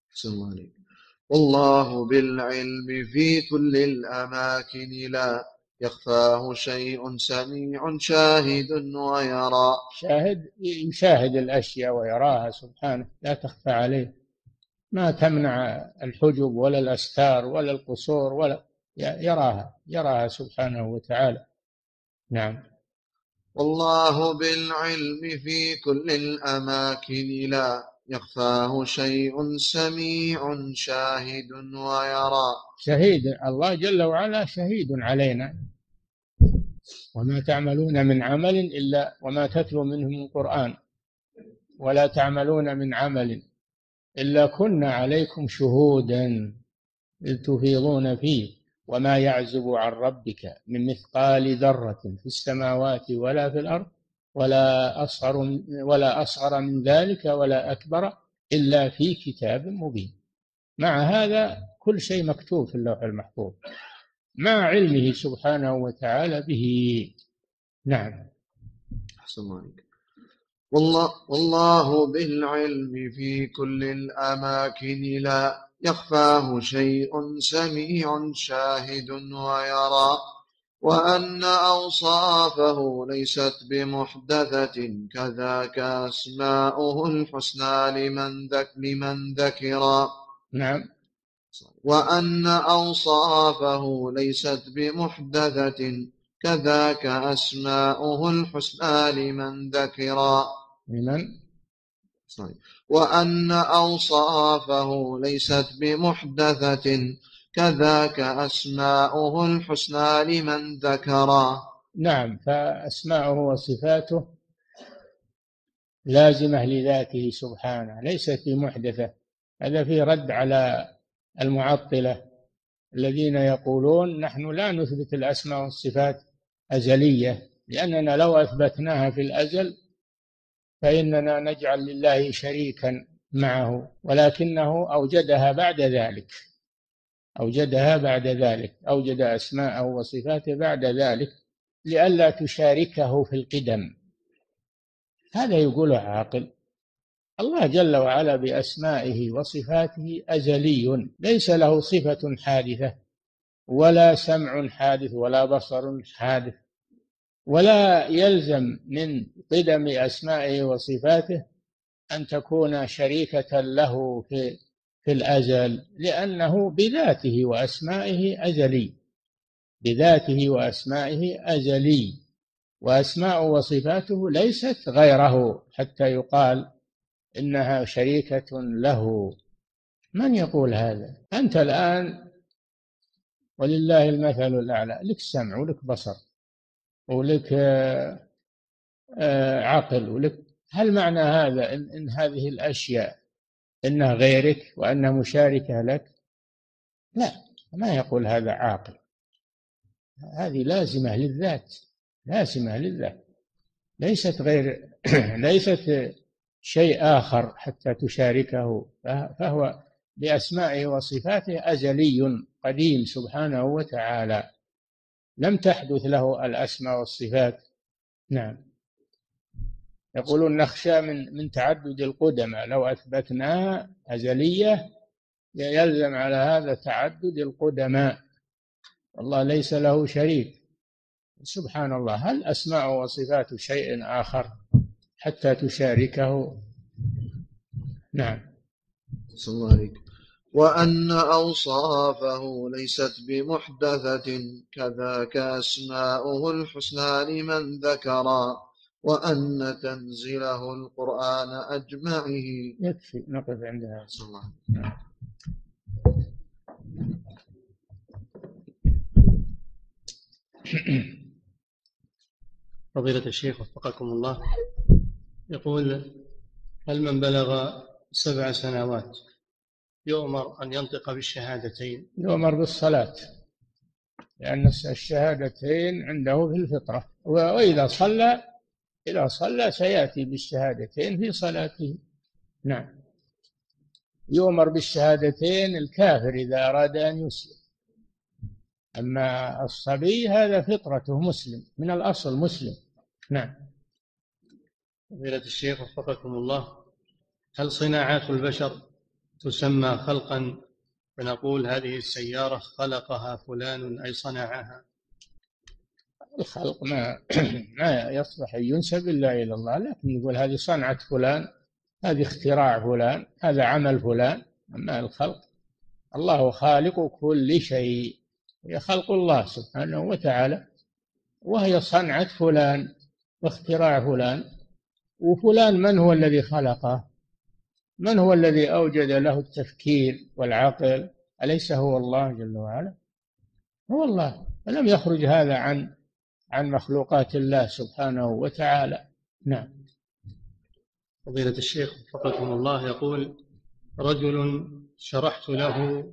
والله بالعلم في كل الأماكن، لا يخفاه شيء، سميع شاهد ويرى. شاهد يشاهد الأشياء ويراها سبحانه، لا تخفى عليه، ما تمنع الحجب ولا الأستار ولا القصور، ولا يراها سبحانه وتعالى. نعم. والله بالعلم في كل الأماكن، لا يخفاه شيء، سميع شاهد ويرى. شهيد، الله جل وعلا شهيد علينا، وما تعملون من عمل إلا وما تتلو منه من قرآن ولا تعملون من عمل إلا كنا عليكم شهودا إذ تفيضون فيه وما يعزب عن ربك من مثقال ذرة في السماوات ولا في الأرض ولا أصغر من ذلك ولا أكبر إلا في كتاب مبين. مع هذا كل شيء مكتوب في اللوح المحفوظ مع علمه سبحانه وتعالى به. نعم. أحسن الله عليك. والله بالعلم في كل الأماكن، لا يخفاه شيء، سميع شاهد ويرى. وأن أوصافه ليست بمحدثة، كذاك أسماؤه الحسنى لمن ذكرا. نعم. وأن أوصافه ليست بمحدثة، كذاك أسماؤه الحسنى لمن ذكرا. وأن أوصافه ليست بمحدثة، كذاك أسماؤه الحسنى لمن ذكرا. نعم، فأسماؤه وصفاته لازمة لذاته سبحانه، ليست بمحدثة. هذا فيه رد على المعطلة الذين يقولون نحن لا نثبت الأسماء والصفات أزلية، لأننا لو أثبتناها في الأزل فإننا نجعل لله شريكا معه، ولكنه أوجدها بعد ذلك، أوجد أسماءه وصفاته بعد ذلك لئلا تشاركه في القدم. هذا يقوله عاقل. الله جل وعلا بأسمائه وصفاته أزلي، ليس له صفة حادثة ولا سمع حادث ولا بصر حادث ولا يلزم من قدم أسمائه وصفاته أن تكون شريكة له في الأزل، لأنه بذاته وأسمائه أزلي، بذاته وأسمائه أزلي، وأسماء وصفاته ليست غيره حتى يقال إنها شريكة له. من يقول هذا؟ أنت الآن ولله المثل الأعلى، لك سمع ولك بصر ولك عقل ولك، هل معنى هذا إن هذه الأشياء إنها غيرك وأنها مشاركة لك؟ لا، ما يقول هذا عاقل. هذه لازمة للذات، لازمة للذات، ليست غير ليست شيء آخر حتى تشاركه. فهو بأسمائه وصفاته أزلي قديم سبحانه وتعالى، لم تحدث له الأسماء والصفات. نعم. يقولون نخشى من تعدد القدماء، لو أثبتناها أزلية يلزم على هذا تعدد القدماء. الله ليس له شريك سبحان الله. هل أسماء وصفات شيء آخر حتى تشاركه؟ نعم. صلى الله عليك. وأن أوصافه ليست بمحدثة كذاك أسماؤه الحسنى لمن ذكرا، وأن تنزله القرآن أجمعه. يكفي نقف عندها. صلى الله عليه. فضيلة الشيخ وفقكم الله، يقول: هل من بلغ 7 سنوات يؤمر أن ينطق بالشهادتين؟ يؤمر بالصلاة، لأن الشهادتين عنده في الفطرة، وإذا صلى سيأتي بالشهادتين في صلاته. نعم. يؤمر بالشهادتين الكافر إذا أراد أن يسلم، أما الصبي هذا فطرته مسلم، من الأصل مسلم. نعم. فضيلة الشيخ وفقكم الله، هل صناعات البشر تسمى خلقا، فنقول هذه السيارة خلقها فلان أي صنعها؟ الخلق ما يصلح أن ينسب إلا إلى الله، لكن يقول هذه صنعة فلان، هذه اختراع فلان، هذا عمل فلان. أما الخلق، الله خالق كل شيء، هي خلق الله سبحانه وتعالى، وهي صنعة فلان واختراع فلان. وفلان من هو الذي خلقه؟ من هو الذي أوجد له التفكير والعقل؟ أليس هو الله جل وعلا؟ هو الله، فلم يخرج هذا عن مخلوقات الله سبحانه وتعالى. نعم. فضيلة الشيخ وفقكم الله، يقول: رجل شرحت له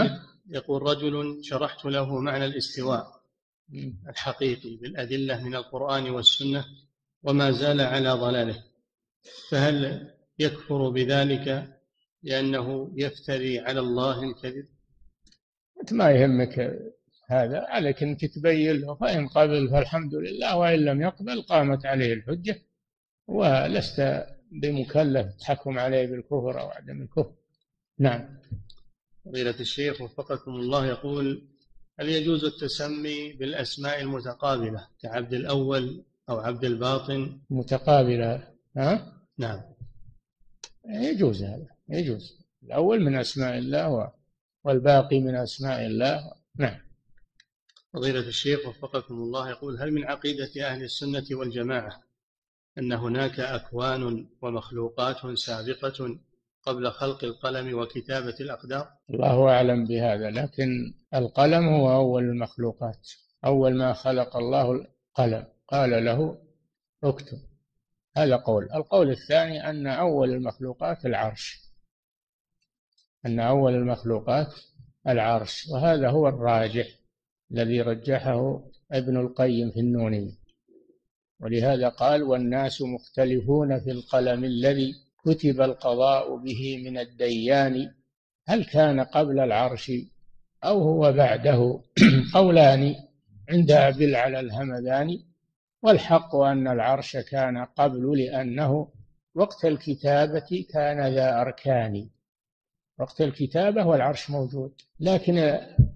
معنى الاستواء الحقيقي بالأدلة من القرآن والسنة وما زال على ضلاله، فهل يكفر بذلك لأنه يفتري على الله الكذب؟ ما يهمك هذا، عليك أن تتبين له، فإن قبل فالحمد لله، وإن لم يقبل قامت عليه الحجة، ولست بمكلف تحكم عليه بالكفر أو عدم الكفر. نعم. فضيلة الشيخ وفقكم الله، يقول: هل يجوز التسمي بالأسماء المتقابلة كعبد الأول أو عبد الباطن؟ متقابلة؟ نعم. يجوز، هذا يجوز. الأول من أسماء الله والباقي من أسماء الله. نعم. فضيلة الشيخ وفقكم الله، يقول: هل من عقيدة أهل السنة والجماعة أن هناك أكوان ومخلوقات سابقة قبل خلق القلم وكتابة الأقدار؟ الله أعلم بهذا، لكن القلم هو أول المخلوقات. أول ما خلق الله القلم قال له اكتب، هذا قول. القول الثاني أن أول المخلوقات العرش، أن أول المخلوقات العرش، وهذا هو الراجح الذي رجحه ابن القيم في النونية. ولهذا قال: والناس مختلفون في القلم الذي كتب القضاء به من الديان، هل كان قبل العرش أو هو بعده؟ قولان عند أبي العلا الهمذاني، والحق أن العرش كان قبل، لأنه وقت الكتابة كان ذا أركان، وقت الكتابة والعرش موجود، لكن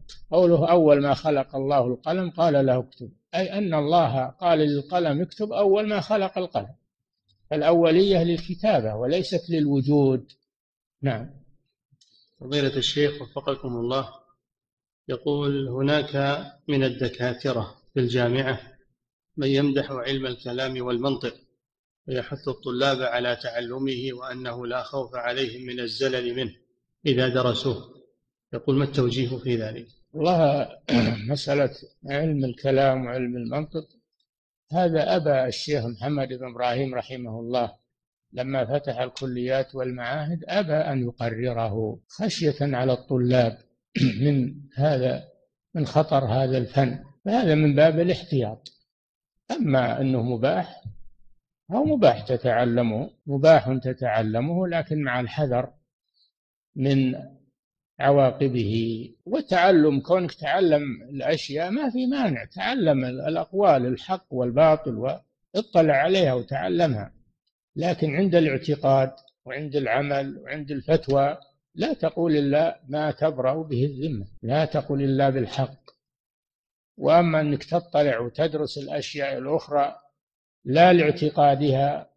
قوله أول ما خلق الله القلم قال له اكتب، أي أن الله قال للقلم اكتب أول ما خلق القلم، فالأولية للكتابة وليست للوجود. نعم. فضيلة الشيخ وفقكم الله، يقول هناك من الدكاترة في الجامعة من يمدح علم الكلام والمنطق ويحث الطلاب على تعلمه وأنه لا خوف عليهم من الزلل منه إذا درسوه، يقول ما التوجيه في ذلك؟ والله مسألة علم الكلام وعلم المنطق هذا أبى الشيخ محمد بن إبراهيم رحمه الله لما فتح الكليات والمعاهد أبى أن يقرره خشية على الطلاب من خطر هذا الفن، فهذا من باب الاحتياط. أما أنه مباح أو مباح تتعلمه لكن مع الحذر من عواقبه. وتعلم كونك تعلم الأشياء ما في مانع، تعلم الأقوال الحق والباطل واطلع عليها وتعلمها، لكن عند الاعتقاد وعند العمل وعند الفتوى لا تقول إلا ما تبرأ به الذمة، لا تقول إلا بالحق. وأما أنك تطلع وتدرس الأشياء الأخرى لا لاعتقادها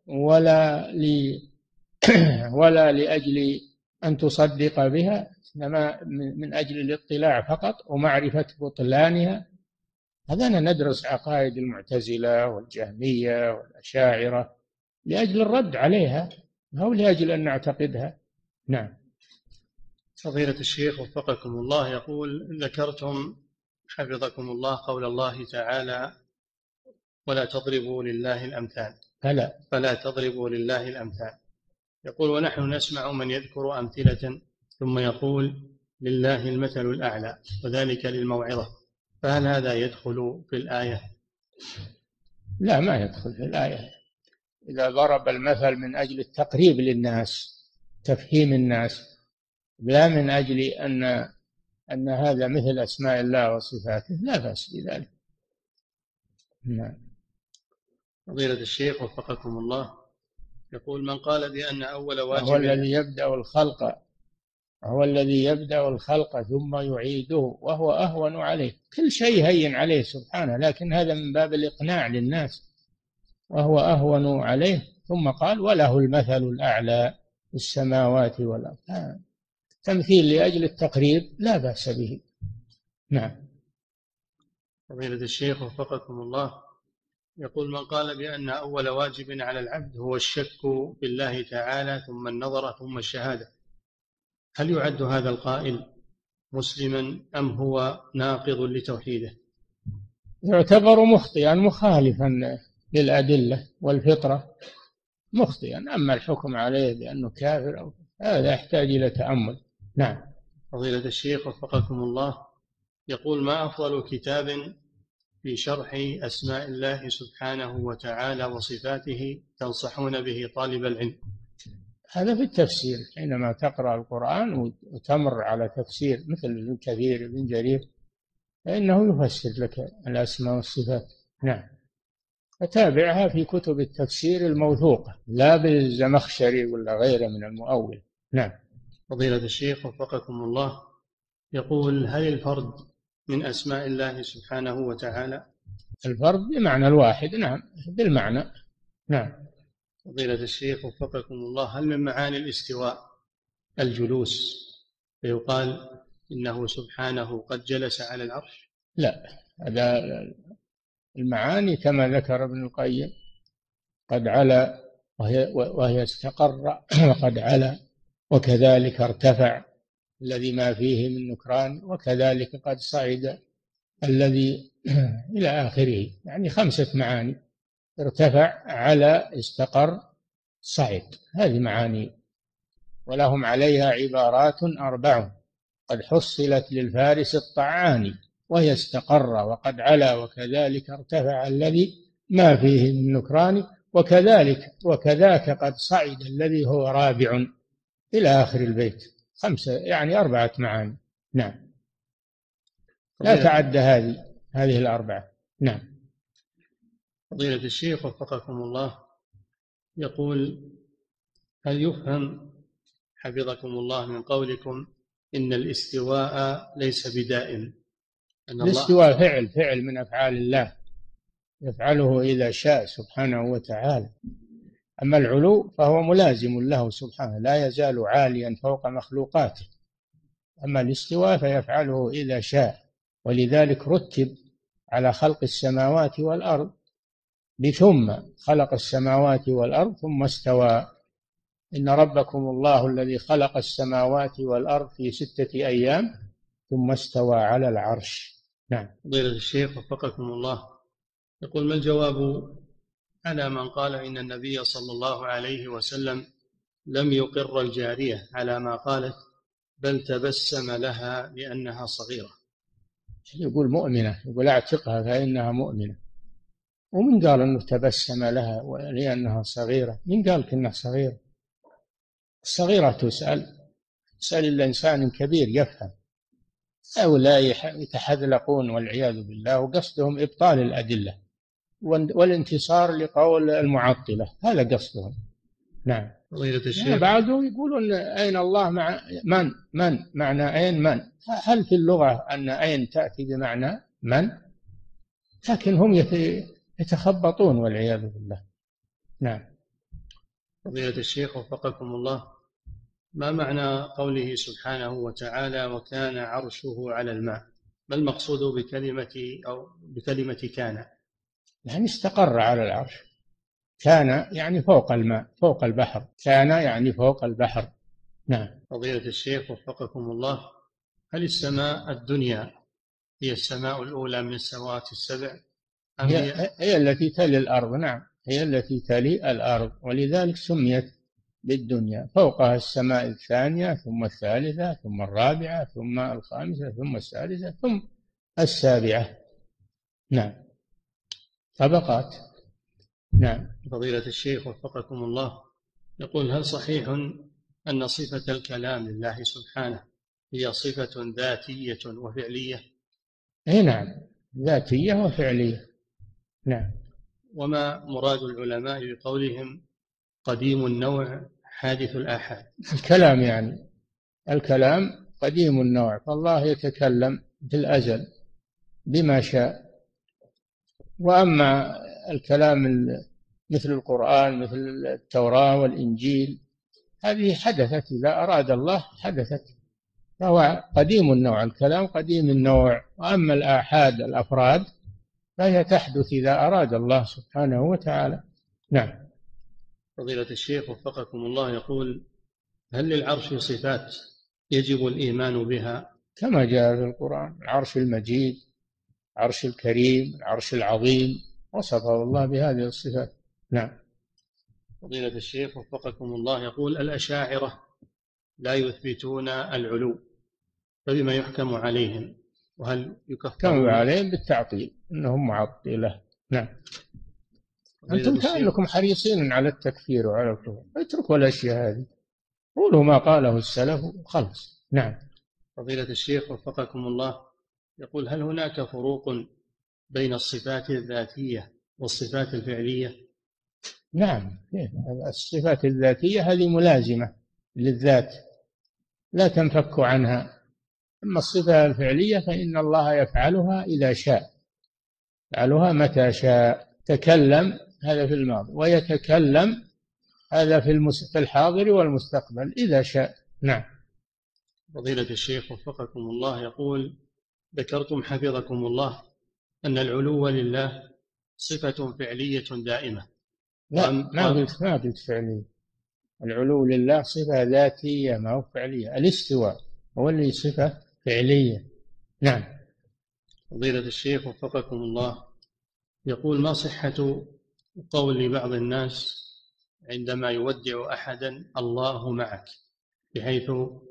ولا لأجل أن تصدق بها، إنما من أجل الاطلاع فقط ومعرفة بطلانها، هذا ندرس عقائد المعتزلة والجهمية والأشاعرة لأجل الرد عليها أو لأجل أن نعتقدها. نعم. فضيلة الشيخ وفقكم الله، يقول ذكرتم حفظكم الله قول الله تعالى ولا تضربوا لله الأمثال، فلا تضربوا لله الأمثال، يقول ونحن نسمع من يذكر أمثلة ثم يقول لله المثل الأعلى وذلك للموعظة، فهل هذا يدخل في الآية؟ لا، ما يدخل في الآية. إذا ضرب المثل من أجل التقريب للناس تفهيم الناس لا من أجل أن هذا مثل أسماء الله وصفاته لا بأس بذلك. نعم. فضيلة الشيخ وفقكم الله، يقول من قال بأن أول واجب هو الذي يبدأ الخلق ثم يعيده وهو أهون عليه، كل شيء هين عليه سبحانه، لكن هذا من باب الإقناع للناس، وهو أهون عليه. ثم قال وله المثل الأعلى في السماوات والأرض، تمثيل لأجل التقريب لا بأس به. نعم. فضيلة الشيخ وفقكم الله، يقول من قال بأن أول واجب على العبد هو الشك بالله تعالى ثم النظر ثم الشهادة، هل يعد هذا القائل مسلما أم هو ناقض لتوحيده؟ يعتبر مخطئا مخالفا للأدلة والفطرة، مخطئا. أما الحكم عليه بأنه كافر هذا يحتاج إلى تأمل. نعم. فضيلة الشيخ وفقكم الله، يقول ما أفضل كتاب في شرح أسماء الله سبحانه وتعالى وصفاته تنصحون به طالب العلم؟ هذا في التفسير، حينما تقرأ القرآن وتمر على تفسير مثل ابن كثير بن جرير فإنه يفسر لك الأسماء والصفات. نعم. فتابعها في كتب التفسير الموثوقة لا بالزمخشري ولا غيره من المؤول. نعم. فضيلة الشيخ وفقكم الله، يقول هل الفرد من أسماء الله سبحانه وتعالى؟ الفرد بمعنى الواحد. نعم، بالمعنى. نعم. فضيلة الشيخ وفقكم الله، هل من معاني الاستواء الجلوس فيقال إنه سبحانه قد جلس على العرش؟ لا، هذا المعاني كما ذكر ابن القيم قد علا وهي استقر وقد علا، وكذلك ارتفع الذي ما فيه من نكران، وكذلك قد صعد الذي إلى آخره، يعني 5 معاني: ارتفع، علا، استقر، صعد، هذه معاني. ولهم عليها عبارات 4 قد حصلت للفارس الطعاني، وهي استقر وقد علا وكذلك ارتفع الذي ما فيه من نكران وكذاك قد صعد الذي هو رابع إلى آخر البيت. 5 يعني 4 معاني. نعم. لا تعد هذه 4. نعم. فضيلة الشيخ وفقكم الله، يقول هل يفهم حفظكم الله من قولكم إن الاستواء ليس بدائم أن الاستواء فعل من أفعال الله يفعله إذا شاء سبحانه وتعالى. أما العلو فهو ملازم له سبحانه، لا يزال عاليا فوق مخلوقاته. أما الاستواء فيفعله إذا شاء، ولذلك رتب على خلق السماوات والأرض بثم. خلق السماوات والأرض ثم استوى. إن ربكم الله الذي خلق السماوات والأرض في 6 أيام ثم استوى على العرش. نعم. فضيلة الشيخ وفقكم الله، يقول: ما الجواب على من قال إن النبي صلى الله عليه وسلم لم يقر الجارية على ما قالت، بل تبسم لها لأنها صغيرة؟ يقول مؤمنة، يقول اعتقها فإنها مؤمنة. ومن قال أنه تبسم لها لأنها صغيرة؟ من قال إنها صغيرة؟ الصغيرة تسأل الإنسان كبير يفهم. هؤلاء يتحذلقون والعياذ بالله، وقصدهم إبطال الأدلة والانتصار لقول المعطلة، هذا قصدهم. نعم. فضيلة الشيخ، بعده يقولون أين الله مع من معنى أين من. هل في اللغة أن أين تأتي بمعنى من؟ لكن هم يتخبطون والعياذ بالله. نعم. فضيلة الشيخ وفقكم الله، ما معنى قوله سبحانه وتعالى: وكان عرشه على الماء؟ ما المقصود بكلمة كان؟ يعني استقر على العرش. كان يعني فوق الماء، فوق البحر. كان يعني فوق البحر. نعم. فضيلة الشيخ وفقكم الله، هل السماء الدنيا هي السماء الأولى من السماوات السبع؟ هي التي تلي الأرض. نعم، هي التي تلي الأرض، ولذلك سميت بالدنيا. فوقها السماء الثانية، ثم الثالثة، ثم الرابعة، ثم الخامسة، ثم السادسة، ثم السابعة. نعم، طبقات. نعم. فضيلة الشيخ وفقكم الله، يقول: هل صحيح أن صفة الكلام لله سبحانه هي صفة ذاتية وفعلية؟ نعم، ذاتية وفعلية. نعم. وما مراد العلماء بقولهم قديم النوع حادث الآحاد؟ الكلام يعني الكلام قديم النوع، فالله يتكلم في الأزل بما شاء. وأما الكلام مثل القرآن، مثل التوراة والإنجيل، هذه حدثت إذا أراد الله حدثت، فهو قديم النوع. الكلام قديم النوع. وأما الآحاد الأفراد فهي تحدث إذا أراد الله سبحانه وتعالى. نعم. فضيلة الشيخ وفقكم الله، يقول: هل للعرش صفات يجب الإيمان بها؟ كما جاء في القرآن: العرش المجيد، العرش الكريم، العرش العظيم، وصفه الله بهذه الصفات. نعم. فضيلة الشيخ وفقكم الله، يقول: الأشاعرة لا يثبتون العلو، فبما يحكم عليهم؟ وهل يكفرون عليهم بالتعطيل، انهم معطله. نعم. انتم كانكم حريصين على التكفير وعلى الكفر، اتركوا الاشياء هذه، قولوا ما قاله السلف وخلص. نعم. فضيلة الشيخ وفقكم الله، يقول: هل هناك فروق بين الصفات الذاتية والصفات الفعلية؟ نعم، الصفات الذاتية هذه ملازمة للذات لا تنفك عنها. أما الصفة الفعلية فإن الله يفعلها إذا شاء، يفعلها متى شاء. تكلم هذا في الماضي، ويتكلم هذا في الحاضر والمستقبل إذا شاء. نعم. فضيلة الشيخ وفقكم الله، يقول: ذكرتم حفظكم الله أن العلو لله صفة فعلية دائمة. لا، ما قلت فعلية. العلو لله صفة ذاتية ما هو فعلية. الاستواء هو اللي صفة فعلية. نعم. فضيلة الشيخ وفقكم الله، يقول: ما صحة قول بعض الناس عندما يودع أحدا: الله معك، بحيث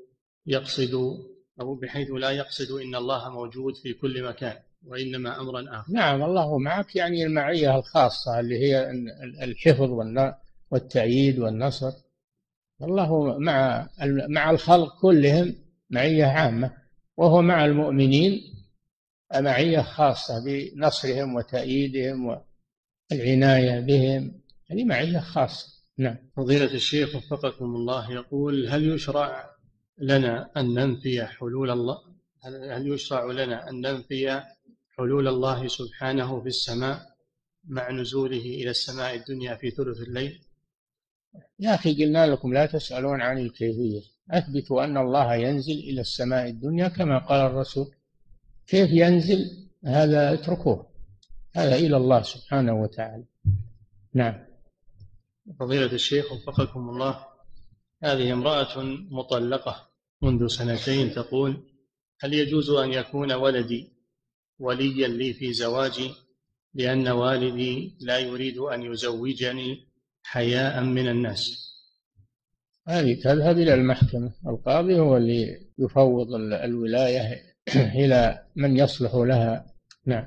لا يقصد إن الله موجود في كل مكان، وإنما أمرا آخر؟ نعم، الله معك يعني المعية الخاصة اللي هي الحفظ والتأييد والنصر. الله مع الخلق كلهم معية عامة، وهو مع المؤمنين معية خاصة بنصرهم وتأييدهم والعناية بهم، هذه معية خاصة. نعم. فضيلة الشيخ وفقكم الله، يقول: هل يشرع لنا أن ننفي هل يشرع لنا أن ننفي حلول الله سبحانه في السماء مع نزوله إلى السماء الدنيا في ثلث الليل؟ يا أخي قلنا لكم لا تسألون عن الكيفية، أثبتوا أن الله ينزل إلى السماء الدنيا كما قال الرسول. كيف ينزل هذا اتركوه، هذا إلى الله سبحانه وتعالى. نعم. فضيلة الشيخ وفقكم الله، هذه امرأة مطلقة منذ 2 تقول: هل يجوز أن يكون ولدي وليا لي في زواجي لأن والدي لا يريد أن يزوجني حياء من الناس؟ هذه تذهب إلى المحكمة، القاضي هو اللي يفوض الولاية إلى من يصلح لها. نعم.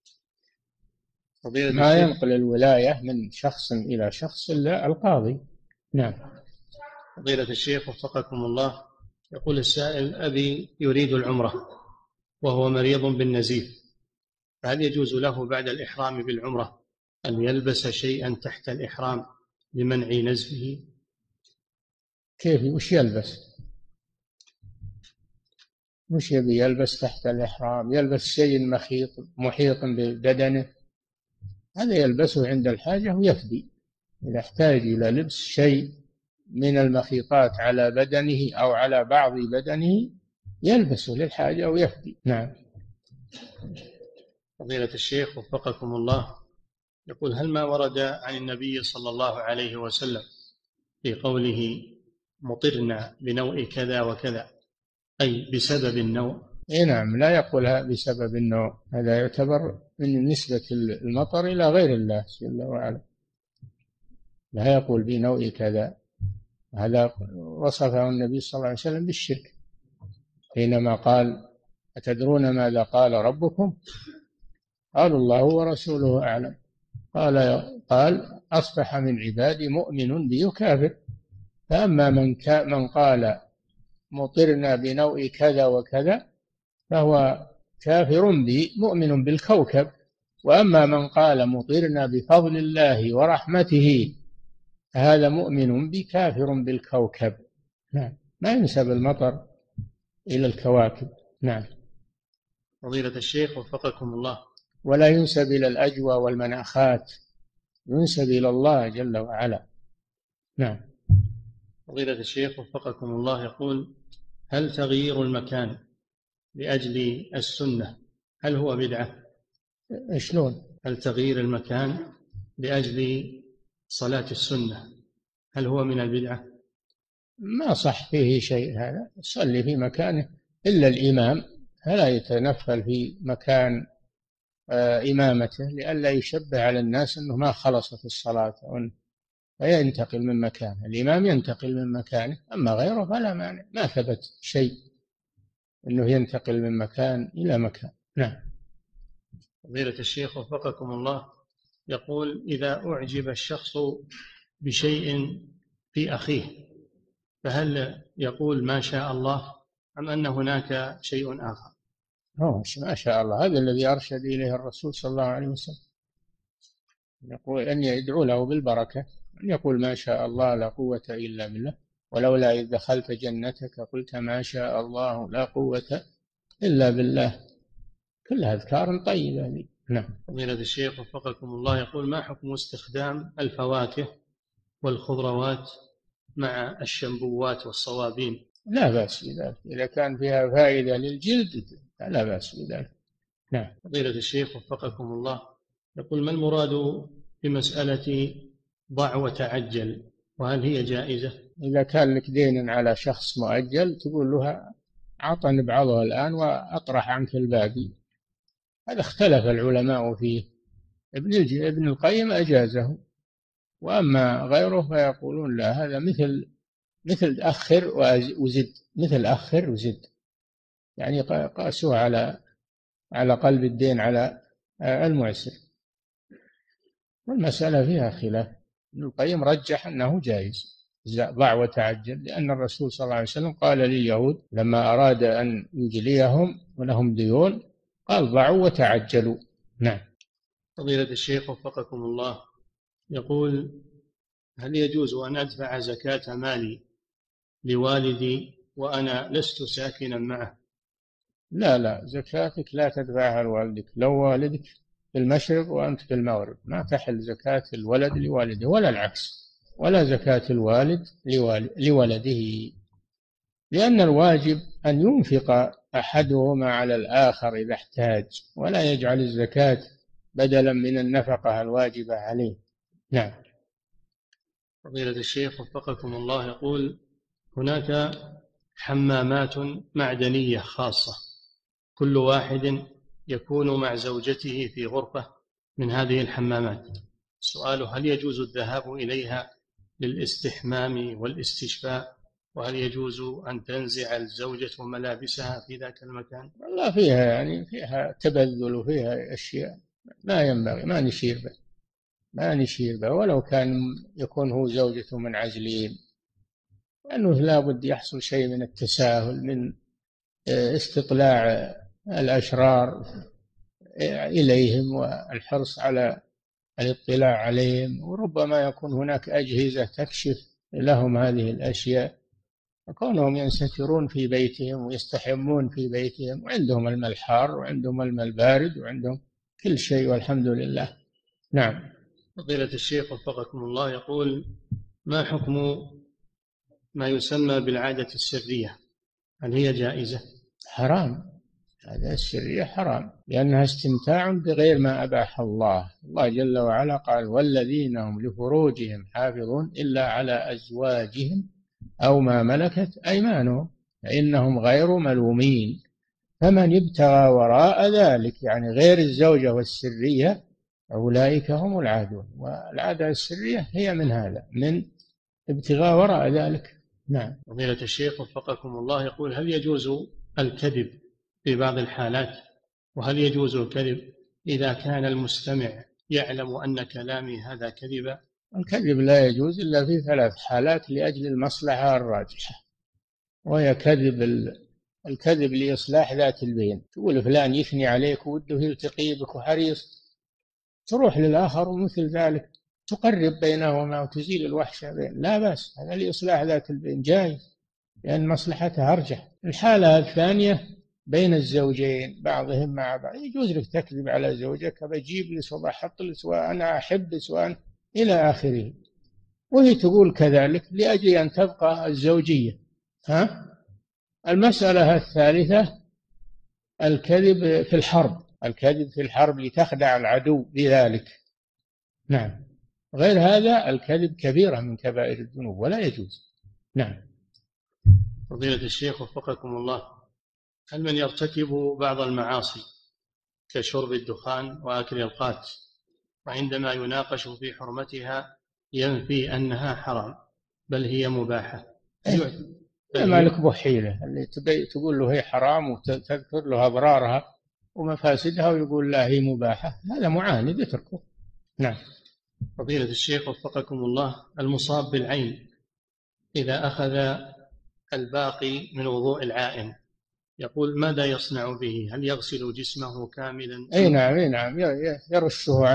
ما ينقل الولاية من شخص إلى شخص إلا القاضي. نعم. فضيلة الشيخ وفقكم الله، يقول السائل: أبي يريد العمرة وهو مريض بالنزيف، فهل يجوز له بعد الإحرام بالعمرة أن يلبس شيئا تحت الإحرام لمنع نزفه؟ كيف؟ وش يلبس؟ وش يبي يلبس تحت الإحرام؟ يلبس شيء محيط ببدنه، هذا يلبسه عند الحاجة ويفدي. إذا احتاج إلى لبس شيء من المخيطات على بدنه أو على بعض بدنه يلبسه للحاجة ويفدي. نعم. فضيلة الشيخ وفقكم الله، يقول: هل ما ورد عن النبي صلى الله عليه وسلم في قوله مطرنا بنوء كذا وكذا أي بسبب النوء؟ نعم، لا يقولها بسبب النوء، هذا يعتبر من نسبة المطر إلى غير الله جل وعلا، لا يقول بنوء كذا. هذا وصفه النبي صلى الله عليه وسلم بالشرك حينما قال: أتدرون ماذا قال ربكم؟ قالوا الله ورسوله أعلم. قال: أصبح من عبادي مؤمن بي وكافر. فأما من قال مطرنا بنوء كذا وكذا فهو كافر بي مؤمن بالكوكب، وأما من قال مطرنا بفضل الله ورحمته هذا مؤمن بي كافر بالكوكب. نعم. ما ينسب المطر إلى الكواكب. نعم. فضيلة الشيخ وفقكم الله، ولا ينسب إلى الأجوى والمناخات، ينسب إلى الله جل وعلا. نعم. فضيلة الشيخ وفقكم الله، يقول: هل تغيير المكان لأجل السنة هل هو بدعة؟ شلون؟ هل تغيير المكان لأجل صلاة السنة هل هو من البدعة؟ ما صح فيه شيء، هذا يصلي في مكانه إلا الإمام، فلا يتنفل في مكان إمامته لئلا يشبه على الناس أنه ما خلص في الصلاة فينتقل من مكانه. الإمام ينتقل من مكانه، أما غيره فلا مانع، ما ثبت شيء أنه ينتقل من مكان إلى مكان. نعم. فضيلة الشيخ وفقكم الله، يقول: إذا أعجب الشخص بشيء في أخيه فهل يقول ما شاء الله أم أن هناك شيء آخر؟ ما شاء الله، هذا الذي أرشد إليه الرسول صلى الله عليه وسلم، يقول أن يدعو له بالبركة، أن يقول ما شاء الله لا قوة إلا بالله، ولولا إذ دخلت جنتك قلت ما شاء الله لا قوة إلا بالله، كلها أذكار طيبة. نعم. فضيلة الشيخ وفقكم الله، يقول: ما حكم استخدام الفواكه والخضروات مع الشامبوات والصوابين؟ لا بأس بذلك، إذا كان فيها فائدة للجلد لا بأس بذلك. نعم. فضيلة الشيخ وفقكم الله، يقول: ما المراد بمسألة ضع وتعجل، وهل هي جائزة؟ إذا كان لك دين على شخص مؤجل تقول له أعطني بعضها الآن وأطرح عنك الباقي، هذا اختلف العلماء فيه. ابن القيم أجازه، وأما غيره فيقولون لا، هذا مثل أخر وزد، مثل أخر وزد، يعني قاسوه على قلب الدين على المعسر، والمسألة فيها خلاف. ابن القيم رجح أنه جائز ضع وتعجل، لأن الرسول صلى الله عليه وسلم قال لليهود لما أراد أن يجليهم ولهم ديون قال ضعوا وتعجلوا. نعم. فضيلة الشيخ وفقكم الله، يقول: هل يجوز أن أدفع زكاة مالي لوالدي وأنا لست ساكنا معه لا لا، زكاتك لا تدفعها لوالدك، لو والدك في المشرق وأنت في المغرب ما تحل زكاة الولد لوالده، ولا العكس، ولا زكاة الوالد لولده، لأن الواجب أن ينفق أحدهما على الآخر إذا احتاج، ولا يجعل الزكاة بدلا من النفقة الواجبة عليه. نعم. فضيلة الشيخ وفقكم الله، يقول: هناك حمامات معدنية خاصة، كل واحد يكون مع زوجته في غرفة من هذه الحمامات. السؤال: هل يجوز الذهاب إليها للاستحمام والاستشفاء؟ وهل يجوز أن تنزع الزوجة ملابسها في ذاك المكان؟ والله فيها يعني فيها تبذل وفيها أشياء ما ينبغي، ما نشير به ولو كان يكون هو زوجته منعزلين، لأنه لا بد يحصل شيء من التساهل، من استطلاع الأشرار إليهم والحرص على الاطلاع عليهم، وربما يكون هناك أجهزة تكشف لهم هذه الأشياء، وكونهم ينسترون في بيتهم ويستحمون في بيتهم وعندهم الماء الحار وعندهم الماء البارد وعندهم كل شيء والحمد لله. نعم. فضيلة الشيخ وفقكم الله، يقول: ما حكم ما يسمى بالعادة السرية؟ هل هي جائزة؟ حرام، هذا السرية حرام، لأنها استمتاع بغير ما أباح الله. الله جل وعلا قال: والذين هم لفروجهم حافظون إلا على أزواجهم أو ما ملكت أيمانهم فإنهم غير ملومين. فمن ابتغى وراء ذلك، يعني غير الزوجة والسرية، أولئك هم العادون. والعادة السرية هي من هذا، من ابتغاء وراء ذلك. نعم. فضيلة الشيخ وفقكم الله، يقول: هل يجوز الكذب في بعض الحالات؟ وهل يجوز الكذب إذا كان المستمع يعلم أن كلامي هذا كذبا؟ الكذب لا يجوز إلا في 3 حالات لأجل المصلحة الراجحة، وهي الكذب لإصلاح ذات البين، تقول فلان يثني عليك وده يلتقي بك وحريص، تروح للآخر ومثل ذلك تقرب بينهما وتزيل الوحشة بين، لا بأس، هذا لإصلاح ذات البين جائز، لأن مصلحتها أرجح. الحالة الثانية بين الزوجين بعضهم مع بعض، يجوز لك تكذب على زوجك: بجيب لي وبحط لي وأنا أحب وأنا إلى آخره، وهي تقول كذلك لأجل أن تبقى الزوجية. المسألة الثالثة الكذب في الحرب، لتخدع العدو بذلك. نعم. غير هذا الكذب كبيرة من كبائر الذنوب ولا يجوز. نعم. فضيلة الشيخ وفقكم الله، هل من يرتكب بعض المعاصي كشرب الدخان وأكل القات وعندما يناقش في حرمتها ينفي أنها حرام بل هي مباحة؟ مالك بحيلة اللي تقول له هي حرام وتذكر له أضرارها ومفاسدها ويقول لا هي مباحة، هذا معاند، اتركه. نعم. فضيلة الشيخ وفقكم الله، المصاب بالعين إذا أخذ الباقي من وضوء العائن، يقول: ماذا يصنع به؟ هل يغسل جسمه كاملا؟ أي نعم يرشه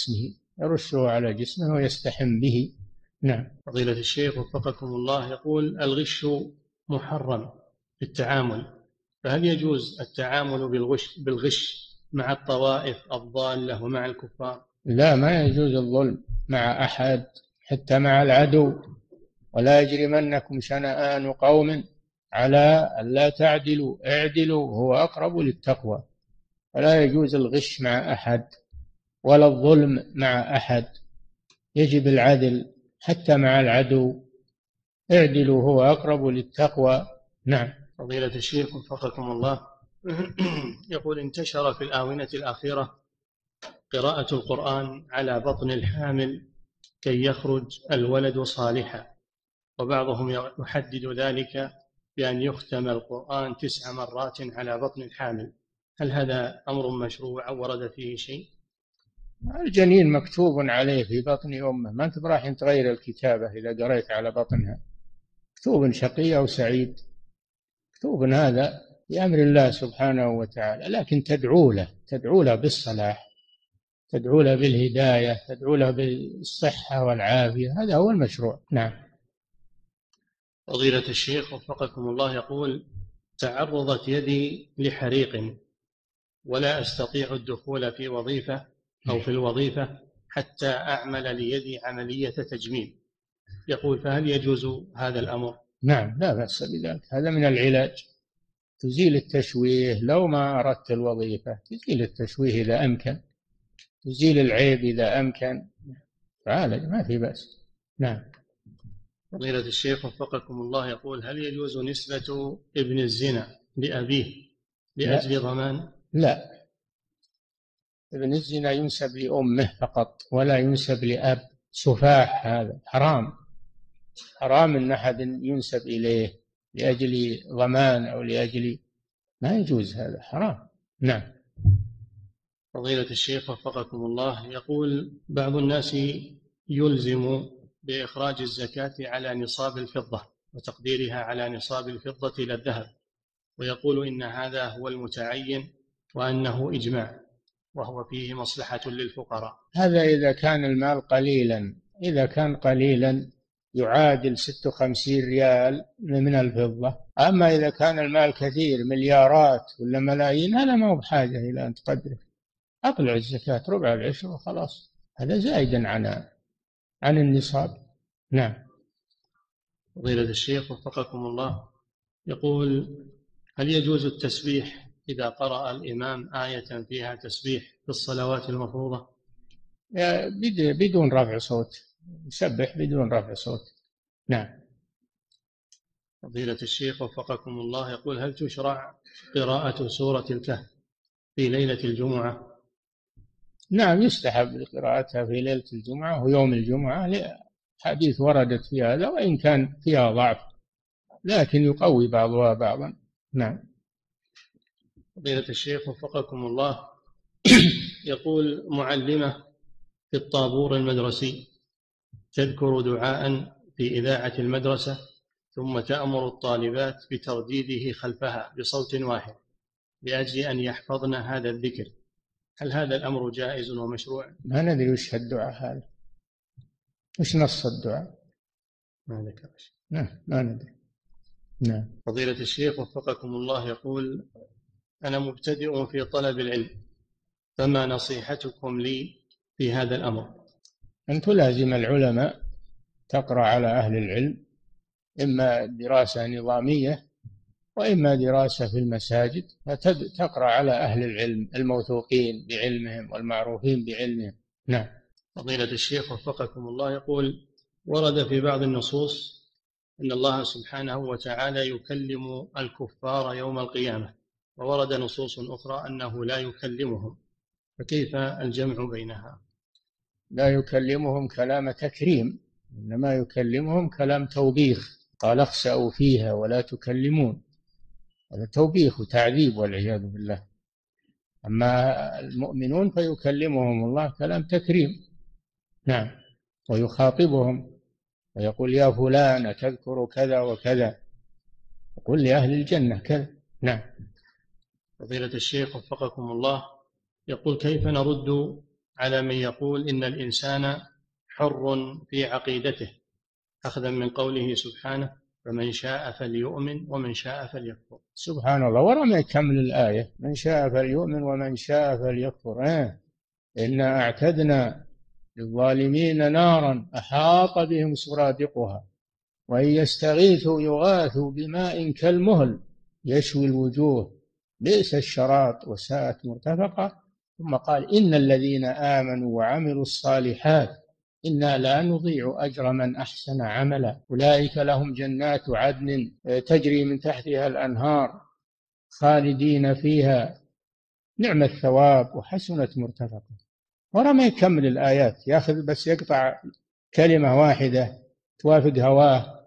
على جسمه ويستحم به. نعم. فضيلة الشيخ وفقكم الله، يقول: الغش محرم في التعامل، فهل يجوز التعامل بالغش مع الطوائف الضالة ومع الكفار؟ لا، ما يجوز الظلم مع أحد حتى مع العدو. ولا يجرمنكم شنآن قوم على ألا تعدلوا اعدلوا هو أقرب للتقوى. ولا يجوز الغش مع أحد ولا الظلم مع أحد، يجب العدل حتى مع العدو، اعدلوا هو أقرب للتقوى. نعم. فضيلة الشيخ وفقكم الله، يقول: انتشر في الآونة الأخيرة قراءة القرآن على بطن الحامل كي يخرج الولد صالحا، وبعضهم يحدد ذلك بأن يختم القرآن 9 مرات على بطن الحامل، هل هذا أمر مشروع أو ورد فيه شيء؟ الجنين مكتوب عليه في بطن أمه، ما أنت راح تغير الكتابة إذا قريت على بطنها، مكتوب شقي أو سعيد، مكتوب هذا بأمر الله سبحانه وتعالى، لكن تدعو له بالصلاح، تدعو له بالهداية، تدعو له بالصحة والعافية، هذا هو المشروع. نعم. فضيلة الشيخ وفقكم الله، يقول: تعرضت يدي لحريق ولا أستطيع الدخول في وظيفة أو في الوظيفة حتى أعمل ليدي عملية تجميل. يقول فهل يجوز هذا الأمر؟ نعم، لا بأس بذلك، هذا من العلاج. تزيل التشويه، لو ما أردت الوظيفة تزيل التشويه إذا أمكن، تزيل العيب إذا أمكن، عالج ما في بأس. نعم. فضيلة الشيخ وفقكم الله، يقول هل يجوز نسبة ابن الزنا لأبيه لأجل ضمان؟ لا، ابن الزنا ينسب لأمه فقط ولا ينسب لأب، سفاح، هذا حرام، حرام أن أحد ينسب إليه لأجل ضمان أو لأجل، ما يجوز، هذا حرام. نعم. فضيلة الشيخ وفقكم الله، يقول بعض الناس يلزم بإخراج الزكاة على نصاب الفضة وتقديرها على نصاب الفضة إلى الذهب، ويقول إن هذا هو المتعين وأنه إجماع وهو فيه مصلحة للفقراء. هذا إذا كان المال قليلا، إذا كان قليلا يعادل 56 ريال من الفضة. أما إذا كان المال كثير مليارات ولا ملايين، هذا ما هو بحاجة إلى أن تقدره، أطلع الزكاة ربع العشر وخلاص، هذا زائدا عن النصاب. نعم. فضيلة الشيخ وفقكم الله، يقول هل يجوز التسبيح إذا قرأ الإمام آية فيها تسبيح في الصلوات المفروضة؟ بدون رفع صوت، يسبح بدون رفع صوت. نعم. فضيلة الشيخ وفقكم الله، يقول هل تشرع قراءة سورة الكهف في ليلة الجمعة؟ نعم، يستحب قراءتها في ليلة الجمعة ويوم الجمعة، حديث وردت في هذا، وإن كان فيها ضعف لكن يقوي بعضها بعضا. نعم. فضيلة الشيخ وفقكم الله، يقول معلمة في الطابور المدرسي تذكر دعاء في إذاعة المدرسة ثم تأمر الطالبات بترديده خلفها بصوت واحد لأجل أن يحفظن هذا الذكر، هل هذا الأمر جائز ومشروع؟ ما ندري وش الدعاء هذا، وش نص الدعاء؟ ما ذكر. نعم، ما ندري. نعم. فضيلة الشيخ وفقكم الله، يقول أنا مبتدئ في طلب العلم، فما نصيحتكم لي في هذا الأمر؟ أن تلازم العلماء، تقرأ على أهل العلم، إما دراسة نظامية وإما دراسة في المساجد، فتقرأ على أهل العلم الموثوقين بعلمهم والمعروفين بعلمهم. نعم. فضيلة الشيخ وفقكم الله، يقول ورد في بعض النصوص أن الله سبحانه وتعالى يكلم الكفار يوم القيامة، وورد نصوص أخرى أنه لا يكلمهم، فكيف الجمع بينها؟ لا يكلمهم كلام تكريم، إنما يكلمهم كلام توبيخ، قال اخسأوا فيها ولا تكلمون، هذا توبيخ وتعذيب والعياذ بالله. أما المؤمنون فيكلمهم الله كلام تكريم. نعم. ويخاطبهم ويقول يا فلان تذكر كذا وكذا، يقول لأهل الجنة كذا. نعم. فضيلة الشيخ وفقكم الله، يقول كيف نرد على من يقول إن الإنسان حر في عقيدته، أخذا من قوله سبحانه فمن شاء فليؤمن ومن شاء فليكفر؟ سبحان الله، ورا يكمل الآية من شاء فليؤمن ومن شاء فليكفر. إنا أعتدنا للظالمين نارا أحاط بهم سرادقها وإن يستغيثوا يغاثوا بماء كالمهل يشوي الوجوه بئس الشراب وساءت مرتفقة. ثم قال إن الذين آمنوا وعملوا الصالحات إنا لا نضيع أجر من أحسن عملا أولئك لهم جنات عدن تجري من تحتها الأنهار خالدين فيها نعم الثواب وحسنت مرتفقة. ورا ما يكمل الآيات، يأخذ بس يقطع كلمة واحدة توافق هواه.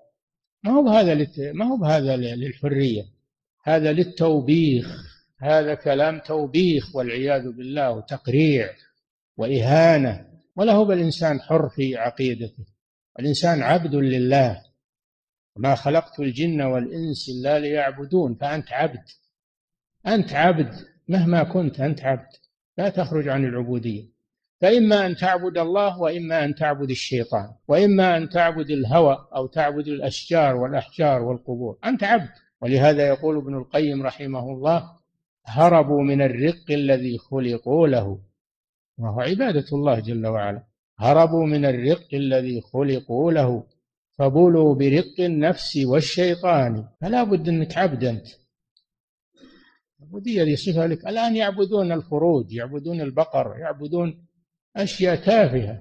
ما هو بهذا للحرية، هذا للتوبيخ، هذا كلام توبيخ والعياذ بالله وتقريع وإهانة. ولا هو بالإنسان حر في عقيدته، الإنسان عبد لله، ما خلقت الجن والإنس إلا ليعبدون. فأنت عبد، أنت عبد مهما كنت، أنت عبد لا تخرج عن العبودية. فإما أن تعبد الله وإما أن تعبد الشيطان، وإما أن تعبد الهوى أو تعبد الأشجار والأحجار والقبور، أنت عبد ولهذا يقول ابن القيم رحمه الله: هربوا من الرق الذي خلقوا له، وهو عبادة الله جل وعلا. هربوا من الرق الذي خلقوا له فبلوا برق النفس والشيطان. فلا بد أنك عبد أنت، العبودية هذه صفة لك. الآن يعبدون الفروج، يعبدون البقر، يعبدون أشياء تافهة،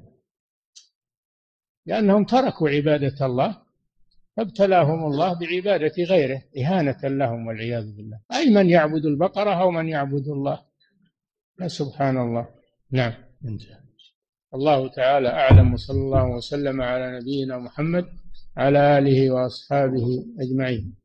لأنهم تركوا عبادة الله فابتلاهم الله بعبادة غيره إهانة لهم والعياذ بالله. أي من يعبد البقرة أو من يعبد الله، يا سبحان الله. نعم، انتهى. الله تعالى أعلم، وصلى الله وسلم على نبينا محمد على آله وأصحابه أجمعين.